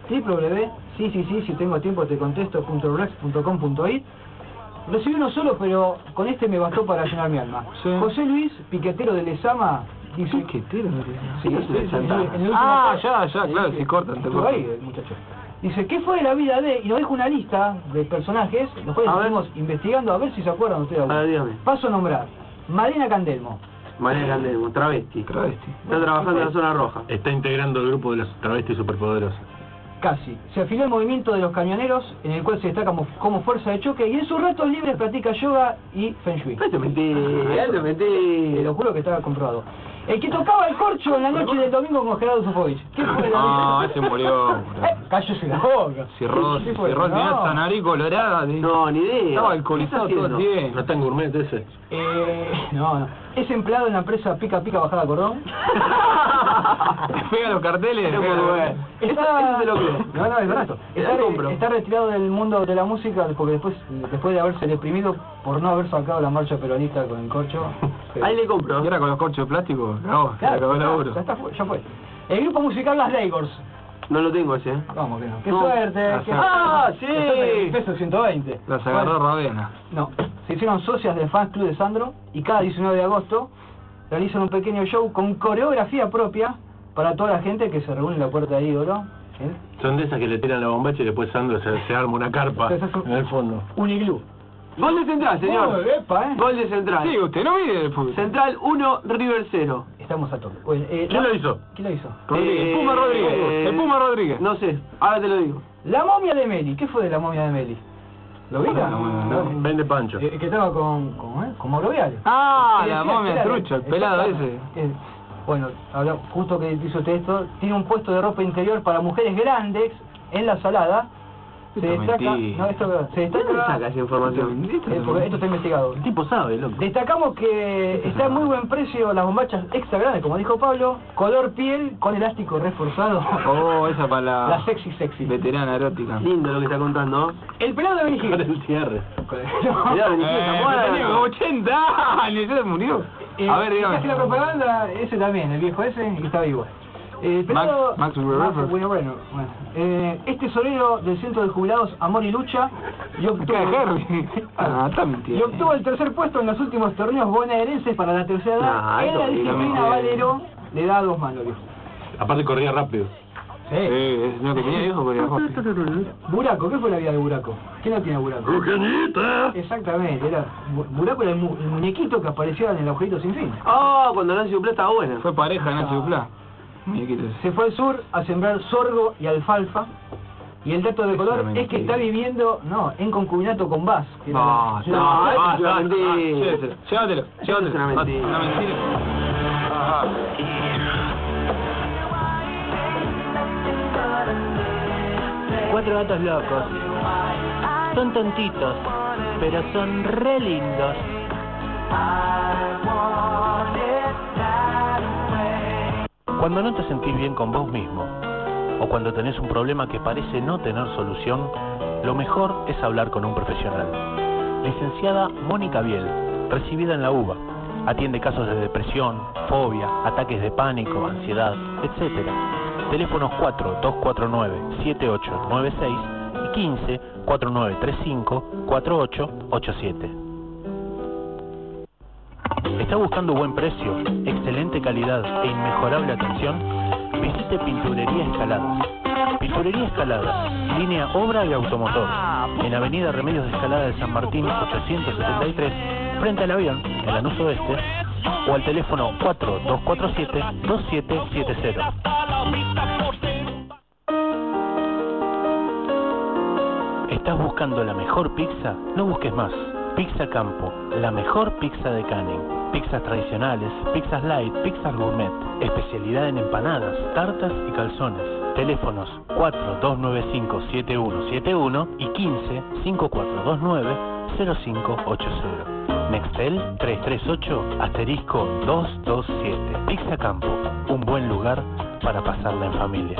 Speaker 6: si tengo tiempo te contesto.rex.com.it. Recibí uno solo, pero con este me bastó para llenar mi alma.
Speaker 1: Sí.
Speaker 6: José Luis, piquetero de Lesama, dice...
Speaker 1: Piquetero, no sé.
Speaker 6: Sí,
Speaker 1: ¿Qué es de Santana?
Speaker 6: en el último
Speaker 1: Ah,
Speaker 6: podcast,
Speaker 1: ya, claro, si cortan, te
Speaker 6: estuvo
Speaker 1: cortan.
Speaker 6: ahí el muchacho. Dice, ¿qué fue de la vida de...? Y nos deja una lista de personajes, los cuales
Speaker 2: A ver.
Speaker 6: estuvimos investigando, a ver si se acuerdan ustedes.
Speaker 2: A ver, dígame.
Speaker 6: Paso a nombrar. Marina Candelmo.
Speaker 2: María Candelmo, travesti.
Speaker 1: Travesti.
Speaker 2: Está trabajando en la zona roja.
Speaker 3: Está integrando el grupo de las travestis superpoderosas.
Speaker 6: Casi. Se afilió al movimiento de los camioneros, en el cual se destaca como fuerza de choque, y en sus ratos libres practica yoga y feng shui.
Speaker 2: Esto es mentira, esto es
Speaker 6: Te
Speaker 2: mentira.
Speaker 6: lo juro que estaba comprobado. El que tocaba el corcho en la noche del domingo con Gerardo Sofovich. ¿Qué fue de la
Speaker 1: Ah,
Speaker 6: vida?
Speaker 1: ese murió.
Speaker 6: Cállese la boca.
Speaker 1: Cirrosis,
Speaker 6: ¿Qué fue?
Speaker 1: tenía esa nariz colorada.
Speaker 2: No, ni idea.
Speaker 1: Estaba alcoholizado
Speaker 2: ¿Qué está
Speaker 1: todo el
Speaker 2: haciendo?
Speaker 1: tiempo.
Speaker 3: ¿No está en gourmet ese?
Speaker 6: No. Es empleado en la empresa Pica Pica Bajada Cordón.
Speaker 1: Pega los carteles.
Speaker 2: Qué bueno, bueno. Eso se lo creo.
Speaker 6: No, es barato.
Speaker 2: Te la compro.
Speaker 6: Está retirado del mundo de la música porque después de haberse deprimido por no haber sacado la marcha peronista con el corcho.
Speaker 2: Ahí le compro.
Speaker 1: Y ahora con los corchos de plástico, cagó, se acabó el laburo.
Speaker 6: Ya fue. El grupo musical Las Legors.
Speaker 2: No lo tengo ese,
Speaker 6: Vamos que no. Qué
Speaker 2: No.
Speaker 6: suerte.
Speaker 2: Ah, sí.
Speaker 6: Peso 120.
Speaker 1: Las agarró
Speaker 6: Bueno,
Speaker 1: Ravena.
Speaker 6: No. Se hicieron socias del Fans Club de Sandro y cada 19 de agosto realizan un pequeño show con coreografía propia para toda la gente que se reúne en la Puerta de Ídolo.
Speaker 3: Son de esas que le tiran la bombacha y después Sandro se arma una carpa en el fondo.
Speaker 6: Uniglú.
Speaker 2: Gol de Central, señor.
Speaker 6: Epa,
Speaker 2: Gol de Central.
Speaker 1: Sí, usted no mide el fútbol.
Speaker 2: Central 1, River 0.
Speaker 6: Estamos a tope. Bueno,
Speaker 3: ¿Quién lo hizo?
Speaker 6: ¿Quién lo hizo?
Speaker 1: Rodríguez, el Puma Rodríguez. El Puma Rodríguez.
Speaker 2: No sé, ahora te lo digo.
Speaker 6: La momia de Meli. ¿Qué fue de la momia de Meli? ¿Lo viste?
Speaker 1: No.
Speaker 3: Vende pancho.
Speaker 6: Que estaba con Mauro Viale.
Speaker 1: Ah,
Speaker 6: Que
Speaker 1: la
Speaker 6: decía
Speaker 1: momia
Speaker 6: que era
Speaker 1: trucha, el pelado
Speaker 6: exactamente.
Speaker 1: ese.
Speaker 6: Bueno, justo que hizo usted esto, tiene un puesto de ropa interior para mujeres grandes en La Salada. Se destaca, no, esto se destaca.
Speaker 2: ¿Dónde saca esa información?
Speaker 6: Porque esto está investigado.
Speaker 3: El tipo sabe, loco.
Speaker 6: Destacamos que está a muy buen precio las bombachas extra grandes, como dijo Pablo, color piel con elástico reforzado.
Speaker 1: Oh, esa para
Speaker 6: la sexy.
Speaker 1: veterana erótica.
Speaker 2: Lindo lo que está contando.
Speaker 6: El pelado de Benny Hill.
Speaker 3: Para el cierre.
Speaker 2: Mirá, Benny Hill está muerto.
Speaker 1: Tenía 80 años, ya se murió. A ver, dígame.
Speaker 6: ¿Sacaste la propaganda? Ese también, el viejo ese, y está vivo. Pelado,
Speaker 1: Max Weber.
Speaker 6: Bueno, este tesorero del Centro de Jubilados Amor y Lucha y obtuvo,
Speaker 1: está mintiendo.
Speaker 6: y obtuvo el tercer puesto en los últimos torneos bonaerenses para la tercera edad. En la disciplina valero le da 2 manos, viejo.
Speaker 3: Aparte corría rápido.
Speaker 6: Sí.
Speaker 1: Es lo que tenía viejo porque era rápido.
Speaker 6: Buraco, ¿qué fue la vida de Buraco? ¿Quién no tiene a Buraco?
Speaker 3: ¡Eugenita!
Speaker 6: Exactamente, Buraco era el muñequito que aparecía en el agujerito sin fin.
Speaker 2: Ah, cuando Nancy Duplá estaba buena.
Speaker 1: Fue pareja de Nancy Duplá.
Speaker 6: Se fue al sur a sembrar sorgo y alfalfa. Y el dato de color es que está viviendo, en concubinato con Bass.
Speaker 1: No,
Speaker 2: es una mentira.
Speaker 1: Llévatelo.
Speaker 2: Es una mentira.
Speaker 1: Una mentira. Ajá.
Speaker 5: 4 gatos locos. Son tontitos, pero son re lindos. Cuando no te sentís bien con vos mismo, o cuando tenés un problema que parece no tener solución, lo mejor es hablar con un profesional. Licenciada Mónica Biel, recibida en la UBA, atiende casos de depresión, fobia, ataques de pánico, ansiedad, etc. Teléfonos 4-249-7896 y 15-4935-4887. ¿Está buscando buen precio, excelente calidad e inmejorable atención? Visite Pinturería Escaladas. Pinturería Escaladas, línea obra y automotor, en Avenida Remedios de Escalada de San Martín 873, frente al avión, en Lanús Oeste, o al teléfono 4247-2770. ¿Estás buscando la mejor pizza? No busques más. Pizza Campo, la mejor pizza de Canning. Pizzas tradicionales, pizzas light, pizzas gourmet. Especialidad en empanadas, tartas y calzones. Teléfonos 4295-7171 y 15-5429-0580. Nextel 338-227. Pizza Campo, un buen lugar para pasarla en familia.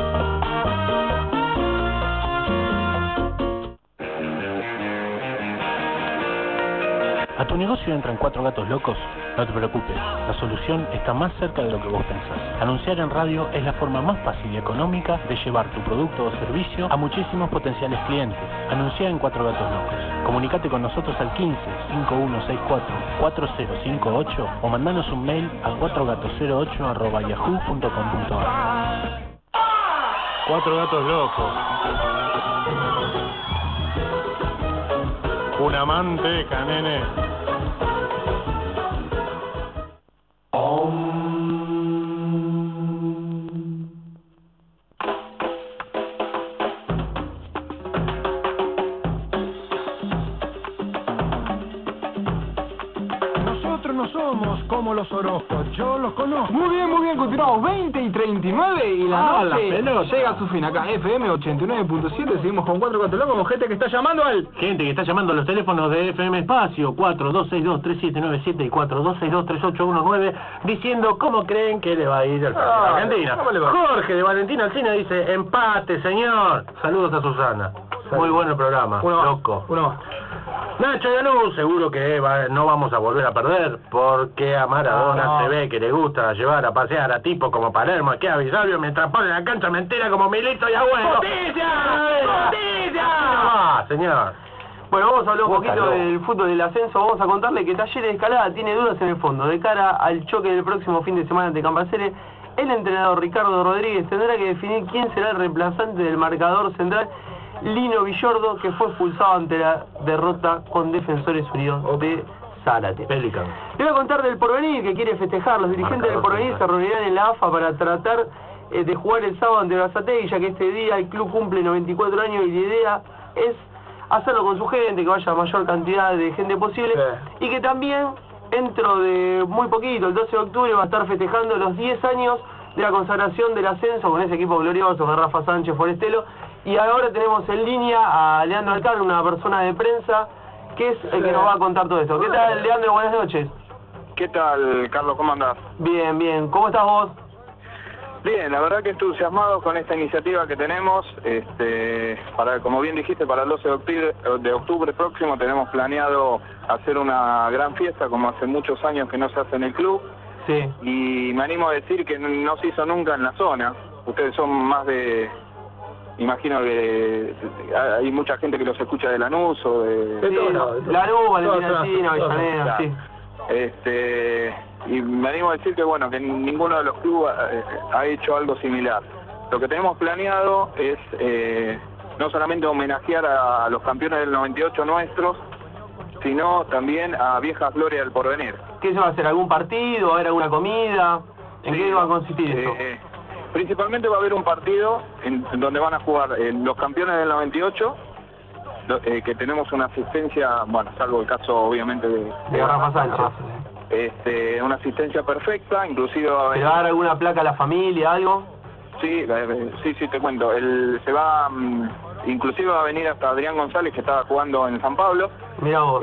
Speaker 5: ¿A tu negocio entran 4 gatos locos? No te preocupes, la solución está más cerca de lo que vos pensás. Anunciar en radio es la forma más fácil y económica de llevar tu producto o servicio a muchísimos potenciales clientes. Anuncia en 4 gatos locos. Comunicate con nosotros al 15-5164-4058 o mandanos un mail a 4gatos08@yahoo.com.ar.
Speaker 3: 4 gatos locos. Una manteca, nene.
Speaker 7: Nosotros no somos como los orozcos, yo los conozco.
Speaker 1: Muy bien, continuamos 20 y 39 y la noche llega a su fin acá, FM 89.7, seguimos con 4 gatos locos, con gente que está llamando al...
Speaker 3: Gente que está llamando a los teléfonos de FM Espacio, 4262-3797 y 4262-3819, diciendo cómo creen que le va a ir al Argentina.
Speaker 1: ¿Cómo le va?
Speaker 3: Jorge de Valentina Alcina dice, empate, señor. Saludos a Susana. Muy bueno el programa, loco.
Speaker 1: Uno más.
Speaker 3: Nacho de Luz, seguro que no vamos a volver a perder, porque a Maradona se ve que le gusta llevar a pasear a tipos como Palermo, que a Bisalvio, mientras pone la cancha mentira como Milito y Agüero. ¡Justicia! ¡Justicia! ¡Ah, señor!
Speaker 2: Bueno, vamos a hablar un poquito del fútbol del ascenso. Vamos a contarle que Talleres de Escalada tiene dudas en el fondo. De cara al choque del próximo fin de semana ante Campasere, el entrenador Ricardo Rodríguez tendrá que definir quién será el reemplazante del marcador central Lino Villordo, que fue expulsado ante la derrota con Defensores Unidos de Zárate.
Speaker 3: Pelican.
Speaker 2: Le voy a contar del Porvenir, que quiere festejar. Los dirigentes del Porvenir se reunirán en la AFA para tratar de jugar el sábado ante Berazategui, ya que este día el club cumple 94 años y la idea es hacerlo con su gente, que vaya a mayor cantidad de gente posible, y que también dentro de muy poquito, el 12 de octubre, va a estar festejando los 10 años de la consagración del ascenso con ese equipo glorioso, con Rafa Sánchez, Forestelo. Y ahora tenemos en línea a Leandro Alcalde, una persona de prensa, que es el que nos va a contar todo esto. ¿Qué tal, Leandro? Buenas noches.
Speaker 8: ¿Qué tal, Carlos? ¿Cómo andás?
Speaker 2: Bien, bien. ¿Cómo estás vos?
Speaker 8: Bien, la verdad que entusiasmado con esta iniciativa que tenemos. Como bien dijiste, para el 12 de octubre próximo tenemos planeado hacer una gran fiesta, como hace muchos años que no se hace en el club.
Speaker 2: Sí.
Speaker 8: Y me animo a decir que no se hizo nunca en la zona. Ustedes son más de... Imagino que hay mucha gente que los escucha de Lanús o de...
Speaker 2: Sí, Lanús, Valentina Alsina, Avellaneda, sí.
Speaker 8: Y me animo a decir que bueno, que ninguno de los clubes ha hecho algo similar. Lo que tenemos planeado es no solamente homenajear a los campeones del 98 nuestros, sino también a viejas glorias del porvenir.
Speaker 2: ¿Qué se va a hacer? ¿Algún partido? ¿Va a haber alguna comida? ¿En qué va a consistir esto?
Speaker 8: Principalmente va a haber un partido en donde van a jugar los campeones del 98, que tenemos una asistencia, bueno, salvo el caso obviamente de
Speaker 2: Rafa Sánchez.
Speaker 8: Una asistencia perfecta, inclusive va a
Speaker 2: ¿Se va a dar alguna placa a la familia, algo?
Speaker 8: Sí, te cuento. Inclusive va a venir hasta Adrián González, que estaba jugando en San Pablo.
Speaker 2: Mirá vos.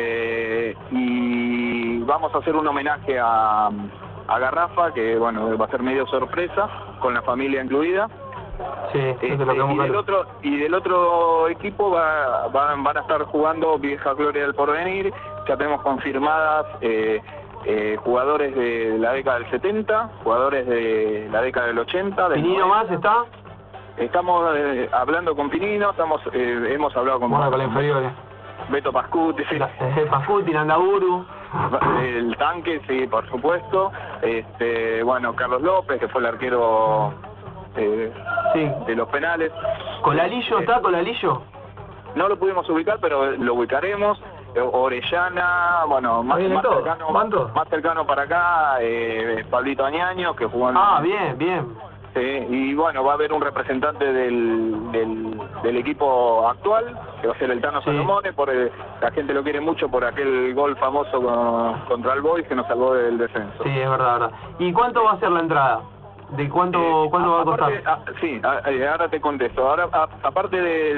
Speaker 8: Y vamos a hacer un homenaje a Garrafa, que bueno, va a ser medio sorpresa, con la familia incluida.
Speaker 2: Sí,
Speaker 8: y del otro equipo van a estar jugando Vieja Gloria del Porvenir. Ya tenemos confirmadas jugadores de la década del 70, jugadores de la década del 80.
Speaker 2: ¿Pinino más está?
Speaker 8: Estamos hablando con Pinino, hemos hablado con
Speaker 2: la inferiores.
Speaker 8: Beto Pascuti, sí.
Speaker 2: Pascuti, Landaburu.
Speaker 8: El Tanque, sí, por supuesto. Bueno, Carlos López, que fue el arquero de los penales.
Speaker 2: ¿Colalillo está? ¿Colalillo?
Speaker 8: No lo pudimos ubicar, pero lo ubicaremos. Orellana, bueno, más cercano para acá, Pablito Añaño, que jugó en...
Speaker 2: bien.
Speaker 8: Sí, y bueno, va a haber un representante del equipo actual, que va a ser el Tano Salomone, la gente lo quiere mucho por aquel gol famoso contra el Boys que nos salvó del descenso.
Speaker 2: Sí, es verdad. ¿Y cuánto va a ser la entrada? ¿De cuánto va a costar?
Speaker 8: Ahora te contesto. Ahora, aparte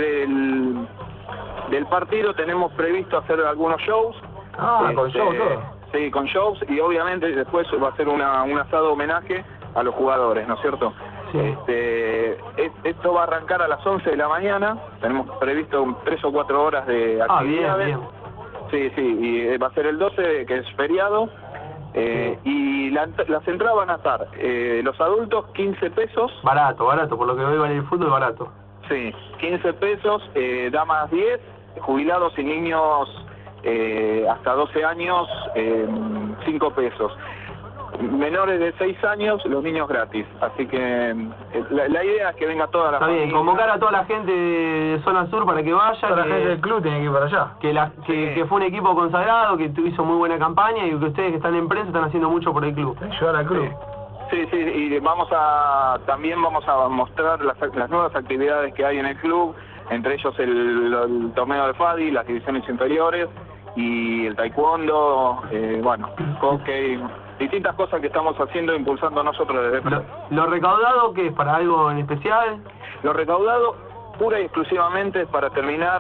Speaker 8: del partido, tenemos previsto hacer algunos shows.
Speaker 2: Con shows todo.
Speaker 8: Sí, con shows, y obviamente después va a ser un asado homenaje a los jugadores, ¿no es cierto?
Speaker 2: Sí.
Speaker 8: Esto va a arrancar a las 11 de la mañana, tenemos previsto 3 o 4 horas de actividades.
Speaker 2: Bien.
Speaker 8: Sí, y va a ser el 12, que es feriado, y las entradas van a estar, los adultos 15 pesos.
Speaker 2: Barato, por lo que veo en el fútbol, barato.
Speaker 8: Sí, 15 pesos, damas 10, jubilados y niños hasta 12 años, 5 pesos. Menores de 6 años, los niños gratis. Así que la idea es que venga toda la familia.
Speaker 2: Está bien, convocar a toda la gente de Zona Sur para que vaya.
Speaker 1: Toda la gente del club tiene que ir para allá.
Speaker 2: Que fue un equipo consagrado, que hizo muy buena campaña, y que ustedes que están en prensa están haciendo mucho por el club.
Speaker 1: Ayudar al club.
Speaker 8: Sí, y también vamos a mostrar las nuevas actividades que hay en el club, entre ellos el torneo de Fadi, las divisiones inferiores, y el taekwondo, hockey, distintas cosas que estamos haciendo, impulsando nosotros desde...
Speaker 2: ¿Lo recaudado qué es? ¿Para algo en especial?
Speaker 8: Lo recaudado pura y exclusivamente es para terminar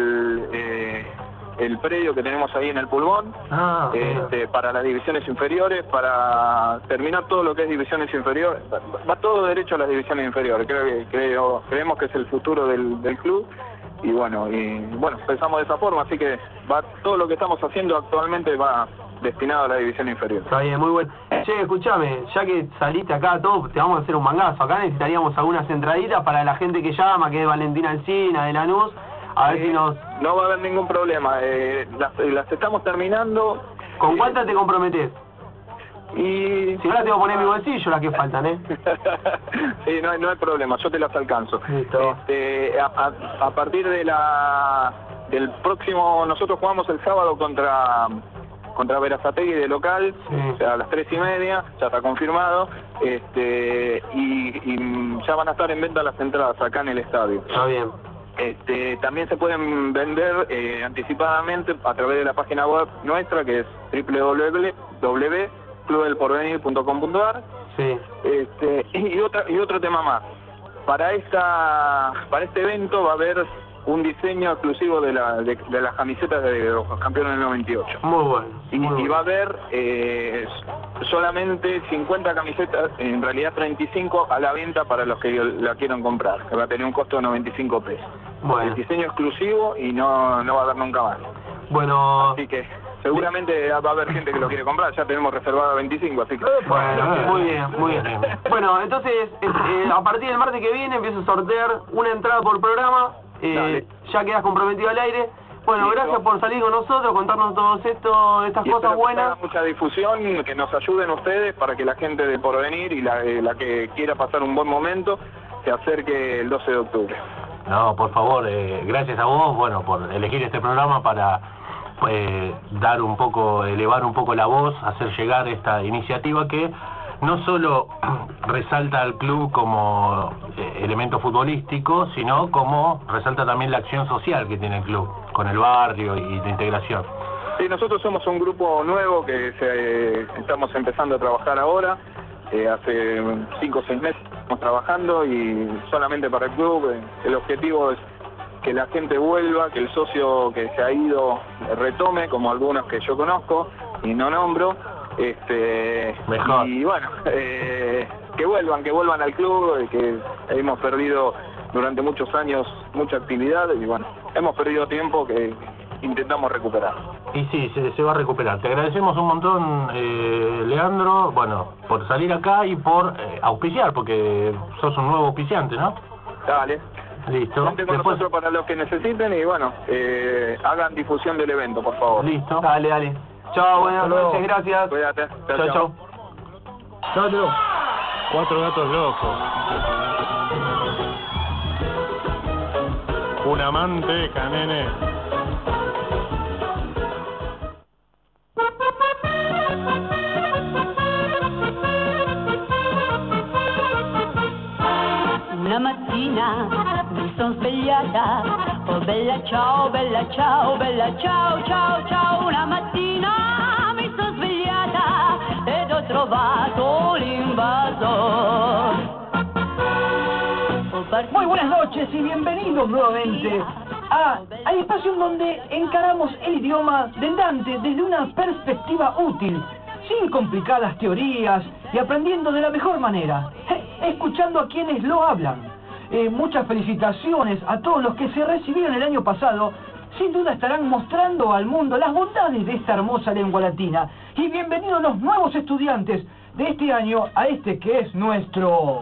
Speaker 8: el predio que tenemos ahí en el Pulmón, para las divisiones inferiores, para terminar todo lo que es divisiones inferiores. Va todo derecho a las divisiones inferiores. Creemos que es el futuro del club. Y bueno, pensamos de esa forma, así que todo lo que estamos haciendo actualmente va destinado a la división inferior.
Speaker 2: Está bien, muy bueno. Che, escuchame, ya que saliste acá todo, te vamos a hacer un mangazo. Acá necesitaríamos algunas entraditas para la gente que llama, que es Valentina Alsina, de Lanús. A ver si nos...
Speaker 8: No va a haber ningún problema, las estamos terminando.
Speaker 2: ¿Con cuántas te comprometés?
Speaker 8: Y
Speaker 2: si ahora te voy a poner en mi bolsillo las que faltan,
Speaker 8: Sí, no hay problema, yo te las alcanzo.
Speaker 2: Listo.
Speaker 8: A partir del próximo, nosotros jugamos el sábado contra Berazategui de local, o sea, a las 3:30, ya está confirmado, y ya van a estar en venta las entradas acá en el estadio.
Speaker 2: Está bien.
Speaker 8: También se pueden vender anticipadamente a través de la página web nuestra, que es www.clubdelporvenir.com.ar.
Speaker 2: Sí.
Speaker 8: Y otro tema más. Para este evento va a haber un diseño exclusivo de las camisetas de los campeones del 98.
Speaker 2: Muy bueno.
Speaker 8: Y va a haber solamente 50 camisetas, en realidad 35 a la venta para los que la quieran comprar, que va a tener un costo de 95 pesos.
Speaker 2: Bueno.
Speaker 8: El diseño exclusivo y no va a haber nunca más.
Speaker 2: Bueno.
Speaker 8: Así que seguramente va a haber gente que lo quiere comprar, ya tenemos reservado 25, así que...
Speaker 2: Bueno, muy bien, muy bien. Bueno, entonces, a partir del martes que viene empiezo a sortear una entrada por programa. Ya quedas comprometido al aire. Bueno,
Speaker 8: listo.
Speaker 2: Gracias por salir con nosotros, contarnos todo esto, estas
Speaker 8: y
Speaker 2: cosas buenas.
Speaker 8: Que haga mucha difusión, que nos ayuden ustedes para que la gente de Porvenir y la que quiera pasar un buen momento se acerque el 12 de octubre.
Speaker 3: No, por favor, gracias a vos, bueno, por elegir este programa para dar un poco, elevar un poco la voz, hacer llegar esta iniciativa que no solo resalta al club como elemento futbolístico, sino como resalta también la acción social que tiene el club, con el barrio y de integración.
Speaker 8: Sí, nosotros somos un grupo nuevo que estamos empezando a trabajar ahora, hace 5 o 6 meses estamos trabajando y solamente para el club. El objetivo es que la gente vuelva, que el socio que se ha ido retome, como algunos que yo conozco y no nombro.
Speaker 3: Mejor.
Speaker 8: Y bueno, que vuelvan al club, que hemos perdido durante muchos años mucha actividad y bueno, hemos perdido tiempo que intentamos recuperar.
Speaker 3: Y sí, se va a recuperar. Te agradecemos un montón, Leandro, bueno, por salir acá y por auspiciar, porque sos un nuevo auspiciante, ¿no?
Speaker 8: Dale.
Speaker 3: Listo.
Speaker 8: Cuenten con nosotros para los que necesiten y bueno, hagan difusión del evento, por favor.
Speaker 3: Listo.
Speaker 2: Dale. Chao, buenas noches, gracias.
Speaker 8: Cuídate.
Speaker 2: Chao.
Speaker 1: Chao.
Speaker 5: 4 gatos locos. Una manteca, nene.
Speaker 9: Una mattina mi son svegliata, oh bella ciao, bella ciao, bella ciao, ciao, ciao. Una mattina mi son svegliata ed ho trovato l'invasor.
Speaker 6: Muy buenas noches y bienvenidos nuevamente al espacio en donde encaramos el idioma del Dante desde una perspectiva útil, sin complicadas teorías y aprendiendo de la mejor manera, escuchando a quienes lo hablan. Muchas felicitaciones a todos los que se recibieron el año pasado. Sin duda estarán mostrando al mundo las bondades de esta hermosa lengua latina. Y bienvenidos los nuevos estudiantes de este año a este que es nuestro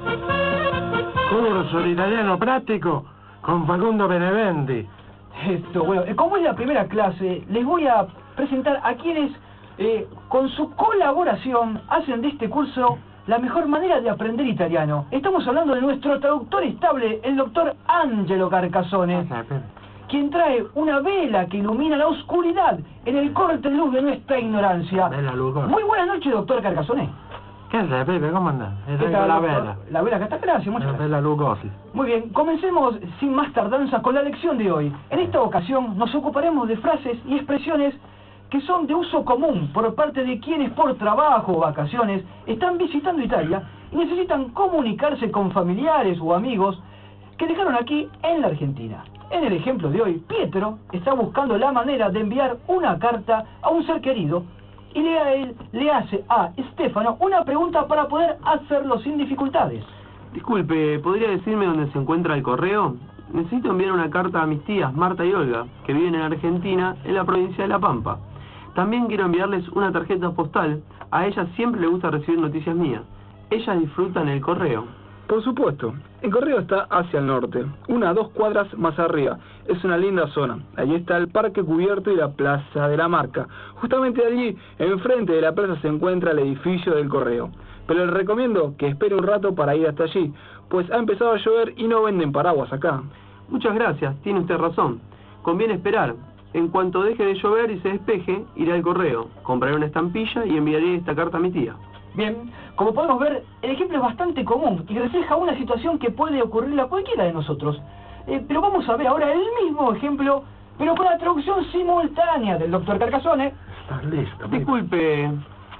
Speaker 3: Curso de italiano práctico con Facundo Beneventi.
Speaker 6: Bueno, como es la primera clase, les voy a presentar a quienes con su colaboración hacen de este curso la mejor manera de aprender italiano. Estamos hablando de nuestro traductor estable, el doctor Angelo Carcassone, quien trae una vela que ilumina la oscuridad en el corte de luz de nuestra ignorancia. Muy buenas noches, doctor Carcassone.
Speaker 3: ¿Qué haces, Pepe? ¿Cómo andás?
Speaker 6: La vela. La vela que está, gracias, muchas gracias.
Speaker 3: La Lugosi.
Speaker 6: Muy bien, comencemos sin más tardanza con la lección de hoy. En esta ocasión nos ocuparemos de frases y expresiones que son de uso común por parte de quienes por trabajo o vacaciones están visitando Italia y necesitan comunicarse con familiares o amigos que dejaron aquí en la Argentina. En el ejemplo de hoy, Pietro está buscando la manera de enviar una carta a un ser querido y le hace a Stefano una pregunta para poder hacerlo sin dificultades.
Speaker 2: Disculpe, ¿podría decirme dónde se encuentra el correo? Necesito enviar una carta a mis tías Marta y Olga, que viven en Argentina, en la provincia de La Pampa. También quiero enviarles una tarjeta postal. A ellas siempre les gusta recibir noticias mías. Ellas disfrutan el correo.
Speaker 1: Por supuesto. El correo está hacia el norte, 1 a 2 cuadras más arriba. Es una linda zona. Allí está el parque cubierto y la plaza de la marca. Justamente allí, enfrente de la plaza, se encuentra el edificio del correo. Pero le recomiendo que espere un rato para ir hasta allí, pues ha empezado a llover y no venden paraguas acá.
Speaker 2: Muchas gracias, tiene usted razón. Conviene esperar. En cuanto deje de llover y se despeje, iré al correo, compraré una estampilla y enviaré esta carta a mi tía.
Speaker 6: Bien, como podemos ver, el ejemplo es bastante común y refleja una situación que puede ocurrirle a cualquiera de nosotros. Pero vamos a ver ahora el mismo ejemplo, pero con la traducción simultánea del doctor Carcassonne.
Speaker 3: Estás listo.
Speaker 2: Disculpe,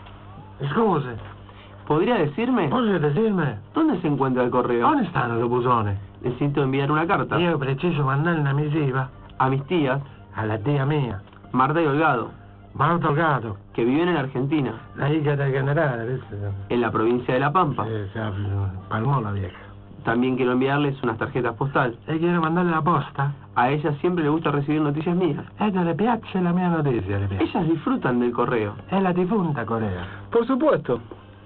Speaker 3: Scusi,
Speaker 2: ¿podría decirme
Speaker 3: posso decirme?
Speaker 2: dónde se encuentra el correo?
Speaker 3: Dove stanno i busoni?
Speaker 2: Necesito enviar una carta
Speaker 3: Io preciso mandare una missiva
Speaker 2: a mis tías,
Speaker 3: alla tia mia,
Speaker 2: Marta y Holgado,
Speaker 3: Marta Gato,
Speaker 2: que viven en Argentina,
Speaker 3: la hija del generale, ¿viste?
Speaker 2: en la provincia de La Pampa.
Speaker 3: Se palmó la vieja.
Speaker 2: También quiero enviarles unas tarjetas postales.
Speaker 3: E quiero mandarle la posta.
Speaker 2: A ellas siempre les gusta recibir noticias mías.
Speaker 3: Ella le piace la mia notizia, le piace.
Speaker 2: Ellas disfrutan del correo.
Speaker 3: È la difunta Corea.
Speaker 1: Por supuesto.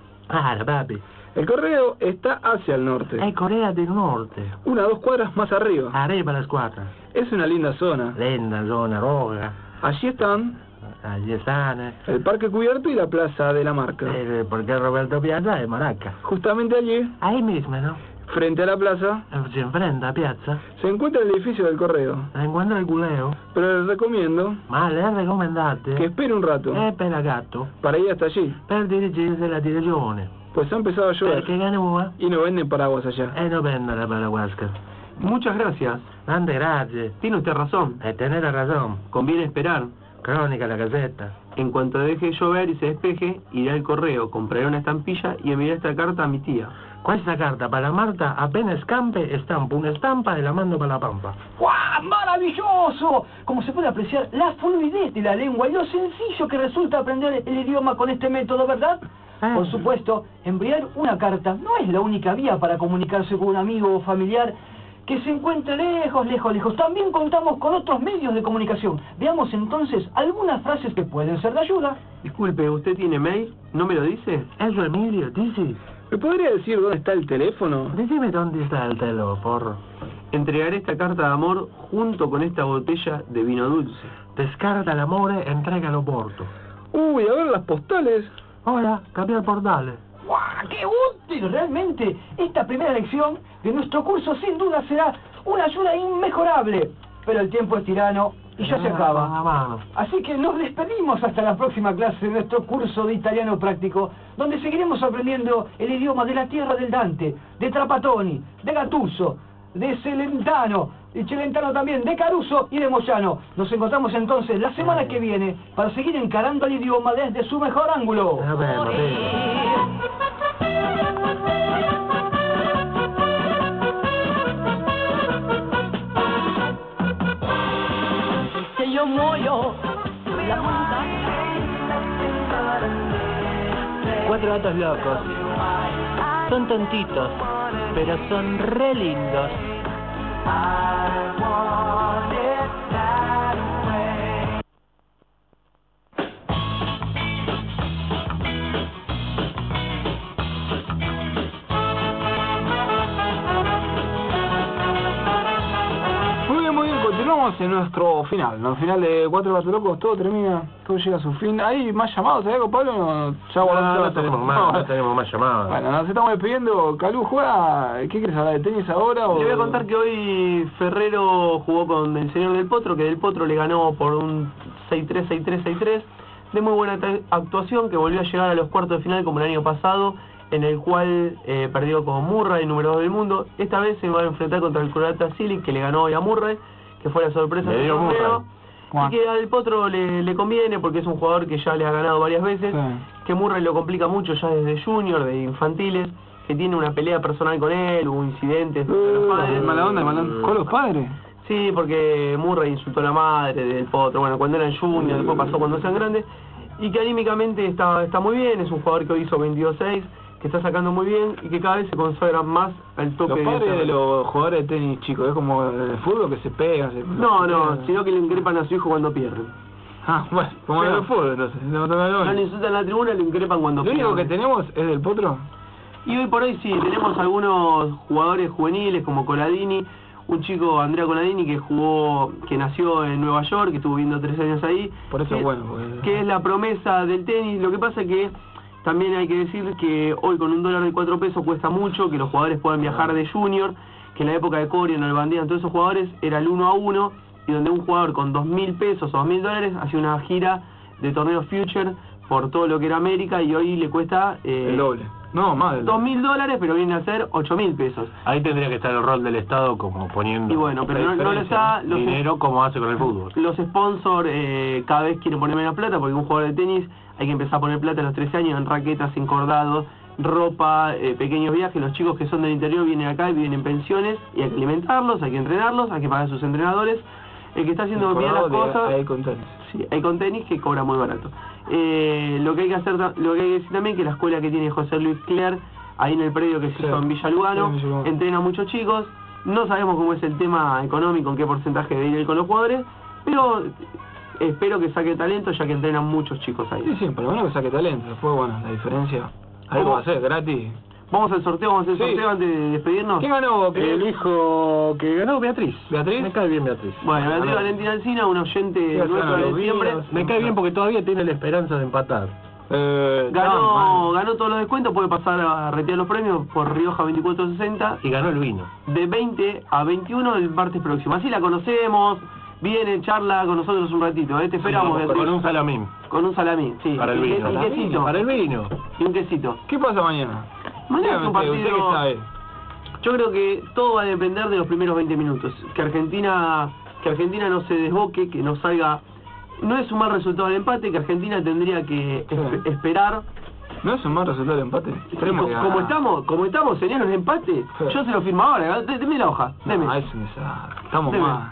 Speaker 3: Ah, papi.
Speaker 1: El correo está hacia el norte.
Speaker 3: È Corea del Norte.
Speaker 1: 1 a 2 cuadras más arriba.
Speaker 3: Arriba la squadra.
Speaker 1: Es una linda zona.
Speaker 3: Linda zona roja.
Speaker 1: Allí están
Speaker 3: Allí stanno.
Speaker 1: el Parque Cubierto y la Plaza de la Marca.
Speaker 3: Perché Roberto Piazza è Maracca.
Speaker 1: Justamente allí,
Speaker 3: Ahí mismo, ¿no?
Speaker 1: frente a la plaza,
Speaker 3: Si enfrenta a piazza.
Speaker 1: se encuentra el edificio del correo.
Speaker 3: Encuentra il culeo.
Speaker 1: Pero les recomiendo
Speaker 3: Ma le raccomandate.
Speaker 1: que espere un rato
Speaker 3: È per gatto.
Speaker 1: para ir hasta allí,
Speaker 3: Per dirigirsi alla direzione.
Speaker 1: pues ha empezado a llover
Speaker 3: Perché canua
Speaker 1: y no venden paraguas allá.
Speaker 3: e non vende la paraguasca.
Speaker 2: Muchas gracias.
Speaker 3: Tante grazie.
Speaker 2: Tiene usted razón.
Speaker 3: E tenere razón.
Speaker 2: Conviene esperar.
Speaker 3: Cronica la Gazzetta.
Speaker 2: En cuanto deje de llover y se despeje, iré al correo, compraré una estampilla y enviaré esta carta a mi tía.
Speaker 3: Questa carta para Marta appena scampe stampo una stampa e la mando para la Pampa.
Speaker 6: ¡Guau! ¡Maravilloso! Como se puede apreciar la fluidez de la lengua y lo sencillo que resulta aprender el idioma con este método, ¿verdad? Por supuesto, enviar una carta no es la única vía para comunicarse con un amigo o familiar que se encuentre lejos, lejos, lejos. También contamos con otros medios de comunicación. Veamos entonces algunas frases que pueden ser de ayuda.
Speaker 2: Disculpe, ¿usted tiene mail? ¿No me lo dice?
Speaker 3: Eso, Emilio, dici?
Speaker 1: ¿Me podría decir dónde está el teléfono?
Speaker 3: Dime dónde está el telo, porro.
Speaker 2: Entregaré esta carta de amor junto con esta botella de vino dulce.
Speaker 3: Descarta l'amore, entrégalo porto.
Speaker 1: Uy, a ver las postales.
Speaker 3: Ora, cambia el portale.
Speaker 6: ¡Guau! ¡Qué útil! Realmente, esta primera lección de nuestro curso sin duda será una ayuda inmejorable. Pero el tiempo es tirano y ya se acaba. Así que nos despedimos hasta la próxima clase de nuestro curso de italiano práctico, donde seguiremos aprendiendo el idioma de la tierra del Dante, de Trapattoni, de Gattuso, de Celentano, y Celentano también, de Caruso y de Moyano. Nos encontramos entonces la semana que viene para seguir encarando el idioma desde su mejor ángulo.
Speaker 9: Se yo muoio la punta.
Speaker 5: 4 gatos locos. Son tontitos, pero son re lindos.
Speaker 1: Muy bien, continuamos en nuestro final, ¿no? Final de 4 gatos locos, todo termina, todo llega a su fin. ¿Hay más llamados, algo, Pablo? No, ya
Speaker 3: No tenemos más llamadas.
Speaker 1: Bueno, nos estamos despidiendo. Calú, ¿juega? ¿Qué quieres hablar de tenis ahora? O...
Speaker 2: Le voy a contar que hoy Ferrero jugó con el señor Del Potro, que Del Potro le ganó por un 6-3, 6-3, 6-3, de muy buena actuación, que volvió a llegar a los cuartos de final como el año pasado, en el cual perdió con Murray, número 2 del mundo. Esta vez se va a enfrentar contra el croata Cilic, que le ganó hoy a Murray, que fue la sorpresa del torneo. Y que a Del Potro le conviene porque es un jugador que ya le ha ganado varias veces, que Murray lo complica mucho ya desde junior, de infantiles, que tiene una pelea personal con él, hubo incidentes con los padres.
Speaker 1: Mala onda, ¿con los padres?
Speaker 2: Sí, porque Murray insultó a la madre Del Potro, bueno, cuando eran junior, después pasó cuando sean grandes, y que anímicamente está muy bien, es un jugador que hoy hizo 22-6, que está sacando muy bien y que cada vez se consagra más al tope.
Speaker 1: Los padres de los jugadores de tenis, chicos, es como el fútbol que se pegan.
Speaker 2: No, sino que le increpan a su hijo cuando pierden.
Speaker 1: Ah, bueno, como en el fútbol, entonces. No
Speaker 2: le insultan en la tribuna, le increpan cuando pierden.
Speaker 1: Lo único que tenemos es Del Potro.
Speaker 2: Y hoy por hoy sí, tenemos algunos jugadores juveniles como Coladini, un chico, Andrea Coladini, que nació en Nueva York, que estuvo viviendo 3 años ahí.
Speaker 1: Por eso es bueno.
Speaker 2: Que es la promesa del tenis. Lo que pasa es que también hay que decir que hoy con $1 de 4 pesos cuesta mucho que los jugadores puedan viajar de junior, que en la época de Corian, Albandián, todos esos jugadores era el 1 a 1, y donde un jugador con $2.000 o $2.000 hacía una gira de torneos Future por todo lo que era América, y hoy le cuesta
Speaker 1: el doble. No, más del
Speaker 2: $2.000, pero viene a ser 8.000 pesos.
Speaker 3: Ahí tendría que estar el rol del Estado como poniendo
Speaker 2: Y bueno, pero no lo está... Los
Speaker 3: dinero como hace con el fútbol.
Speaker 2: Los sponsors cada vez quieren poner menos plata, porque un jugador de tenis hay que empezar a poner plata a los 13 años en raquetas, encordados, ropa, pequeños viajes. Los chicos que son del interior vienen acá y viven en pensiones y hay que alimentarlos, hay que entrenarlos, hay que pagar a sus entrenadores. El que está haciendo bien las cosas...
Speaker 1: Hay con tenis.
Speaker 2: Sí, hay con tenis que cobra muy barato. Lo que hay que hacer, lo que hay que decir también que la escuela que tiene José Luis Cler, ahí en el predio que se hizo en Villa Lugano, entrena a muchos chicos. No sabemos cómo es el tema económico, en qué porcentaje de ir con los jugadores, pero espero que saque talento, ya que entrenan muchos chicos ahí.
Speaker 1: Sí, por lo menos que saque talento. Después, bueno, la diferencia, algo va a ser gratis.
Speaker 2: Vamos al sorteo, antes de despedirnos.
Speaker 1: ¿Quién ganó?
Speaker 3: El hijo que ganó, Beatriz.
Speaker 1: ¿Beatriz?
Speaker 3: Me cae bien Beatriz.
Speaker 2: Bueno, Beatriz Valentina Alsina, un oyente nuestro de siempre.
Speaker 3: Me cae bien porque todavía tiene la esperanza de empatar.
Speaker 2: Ganó todos los descuentos, puede pasar a retirar los premios por Rioja 2460.
Speaker 3: Y ganó el vino.
Speaker 2: De 20 a 21 el martes próximo. Así la conocemos, viene, charla con nosotros un ratito. Te esperamos.
Speaker 3: Sí, con un salamín.
Speaker 2: Con un salamín, sí.
Speaker 3: Para el vino.
Speaker 2: Y quesito.
Speaker 3: Para el vino.
Speaker 2: Y un quesito.
Speaker 1: ¿Qué pasa mañana?
Speaker 2: Mañana es un partido...
Speaker 1: ¿Usted qué sabe?
Speaker 2: Yo creo que todo va a depender de los primeros 20 minutos. Que Argentina no se desboque, que no salga... No es un mal resultado el empate, que Argentina tendría que esperar.
Speaker 1: ¿No es un mal resultado el empate?
Speaker 2: Como estamos, señor, un empate. Sí. Yo se lo firmo ahora. Deme la hoja. Deme.
Speaker 1: No, es un desastre. Estamos mal.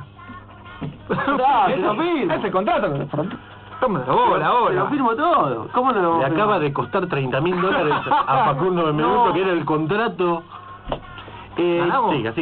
Speaker 2: Ese contrato.
Speaker 1: Toma la bola,
Speaker 2: Se lo firmo todo. ¿Cómo no lo
Speaker 3: Le acaba de costar $30.000 a Facundo Benvenuto, que era el contrato. Siga.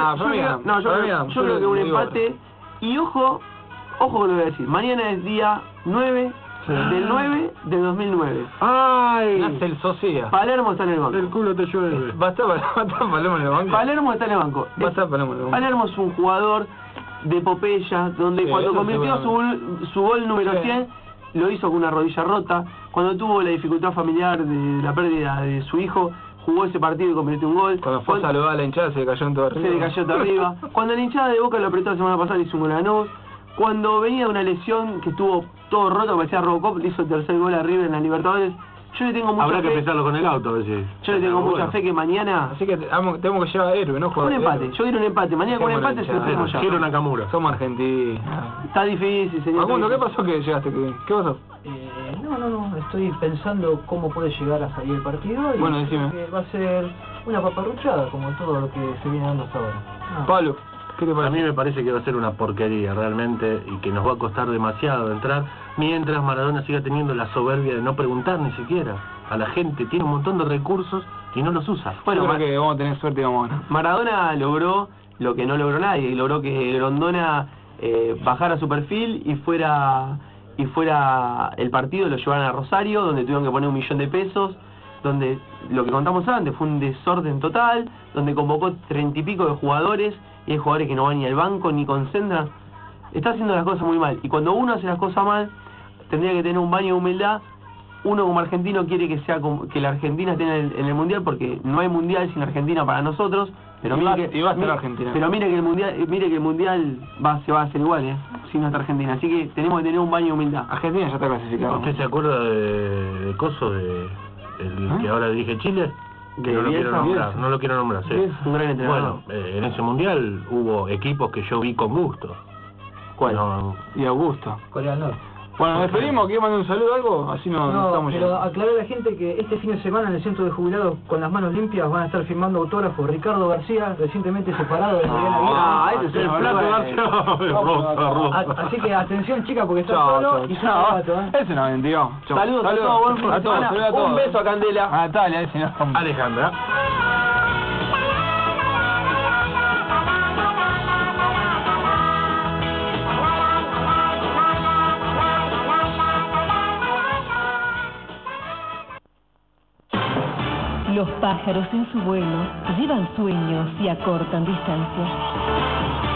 Speaker 2: Yo creo que un empate. Y ojo con lo que voy a decir. Mañana es día 9 del 9 de 2009.
Speaker 1: ¡Ay! Nace el Socia.
Speaker 2: Palermo está en el banco.
Speaker 3: El culo te llueve.
Speaker 1: Va a estar Palermo en el banco.
Speaker 2: Palermo está en el banco.
Speaker 1: Va a estar Palermo en el banco.
Speaker 2: Palermo es un jugador de epopeya, donde cuando convirtió su gol número 100, lo hizo con una rodilla rota. Cuando tuvo la dificultad familiar de la pérdida de su hijo, jugó ese partido y convirtió un gol.
Speaker 1: Cuando fue a saludar a la hinchada se le cayó en todo arriba.
Speaker 2: Se le cayó todo arriba. Cuando la hinchada de Boca lo apretó la semana pasada, hizo un gol a Lanús. Cuando venía de una lesión que estuvo todo roto, parecía Robocop, le hizo el tercer gol a River en la Libertadores. Yo le tengo mucha
Speaker 3: Habrá
Speaker 2: fe.
Speaker 3: que pensarlo con el auto a ver si...
Speaker 2: Yo le tengo mucha fe que mañana...
Speaker 1: Así que tenemos que llevar a héroe, ¿no?
Speaker 2: Un empate, yo quiero un empate. Mañana con un empate se lo tenemos ya.
Speaker 3: Quiero Nakamura.
Speaker 1: Somos argentinos.
Speaker 2: Está difícil, señor.
Speaker 1: Facundo, ¿qué pasó que llegaste? ¿Qué pasó?
Speaker 6: No, estoy pensando cómo puede llegar a salir el partido y
Speaker 1: bueno, decime.
Speaker 6: que va a ser una paparruchada como todo lo que se viene dando hasta ahora.
Speaker 1: Pablo, ¿qué te parece?
Speaker 3: A mí me parece que va a ser una porquería realmente y que nos va a costar demasiado entrar mientras Maradona siga teniendo la soberbia de no preguntar ni siquiera a la gente. Tiene un montón de recursos y no los usa.
Speaker 2: Bueno,
Speaker 1: creo que vamos a tener suerte y vamos a ganar.
Speaker 2: Maradona logró lo que no logró nadie, y logró que Grondona bajara su perfil y fuera el partido, lo llevaran a Rosario, donde tuvieron que poner $1 millón, donde lo que contamos antes fue un desorden total, donde convocó 30 y pico de jugadores, y hay jugadores que no van ni al banco ni concentran. Está haciendo las cosas muy mal, y cuando uno hace las cosas mal, tendría que tener un baño de humildad. Uno como argentino quiere que la Argentina esté en el mundial, porque no hay mundial sin Argentina para nosotros. Pero
Speaker 1: va a estar Argentina.
Speaker 2: Pero mire que el mundial se va a hacer igual, sin nuestra Argentina. Así que tenemos que tener un baño de humildad.
Speaker 1: Argentina ya está clasificado.
Speaker 3: ¿Usted se acuerda de Coso, el que ahora dirige Chile? Que no lo quiero nombrar, sí.
Speaker 2: Es un gran entrenador.
Speaker 3: Bueno, en ese mundial hubo equipos que yo vi con gusto.
Speaker 2: ¿Cuál?
Speaker 1: Y Augusto.
Speaker 6: Corea del Norte.
Speaker 1: Bueno, nos despedimos. ¿Quieres mandar un saludo o algo? Así no estamos
Speaker 6: pero
Speaker 1: ya.
Speaker 6: aclarar a la gente que este fin de semana en el Centro de Jubilados con las manos limpias van a estar firmando autógrafos Ricardo García, recientemente separado de Mariana Vidal.
Speaker 2: Ese es el plato García.
Speaker 6: Así que atención, chica, porque está solo y
Speaker 1: Ese no vendió.
Speaker 2: Saludos a todos, buen fin de semana. Un beso a Candela.
Speaker 1: A Natalia, señor.
Speaker 3: Alejandra.
Speaker 10: Los pájaros en su vuelo llevan sueños y acortan distancias.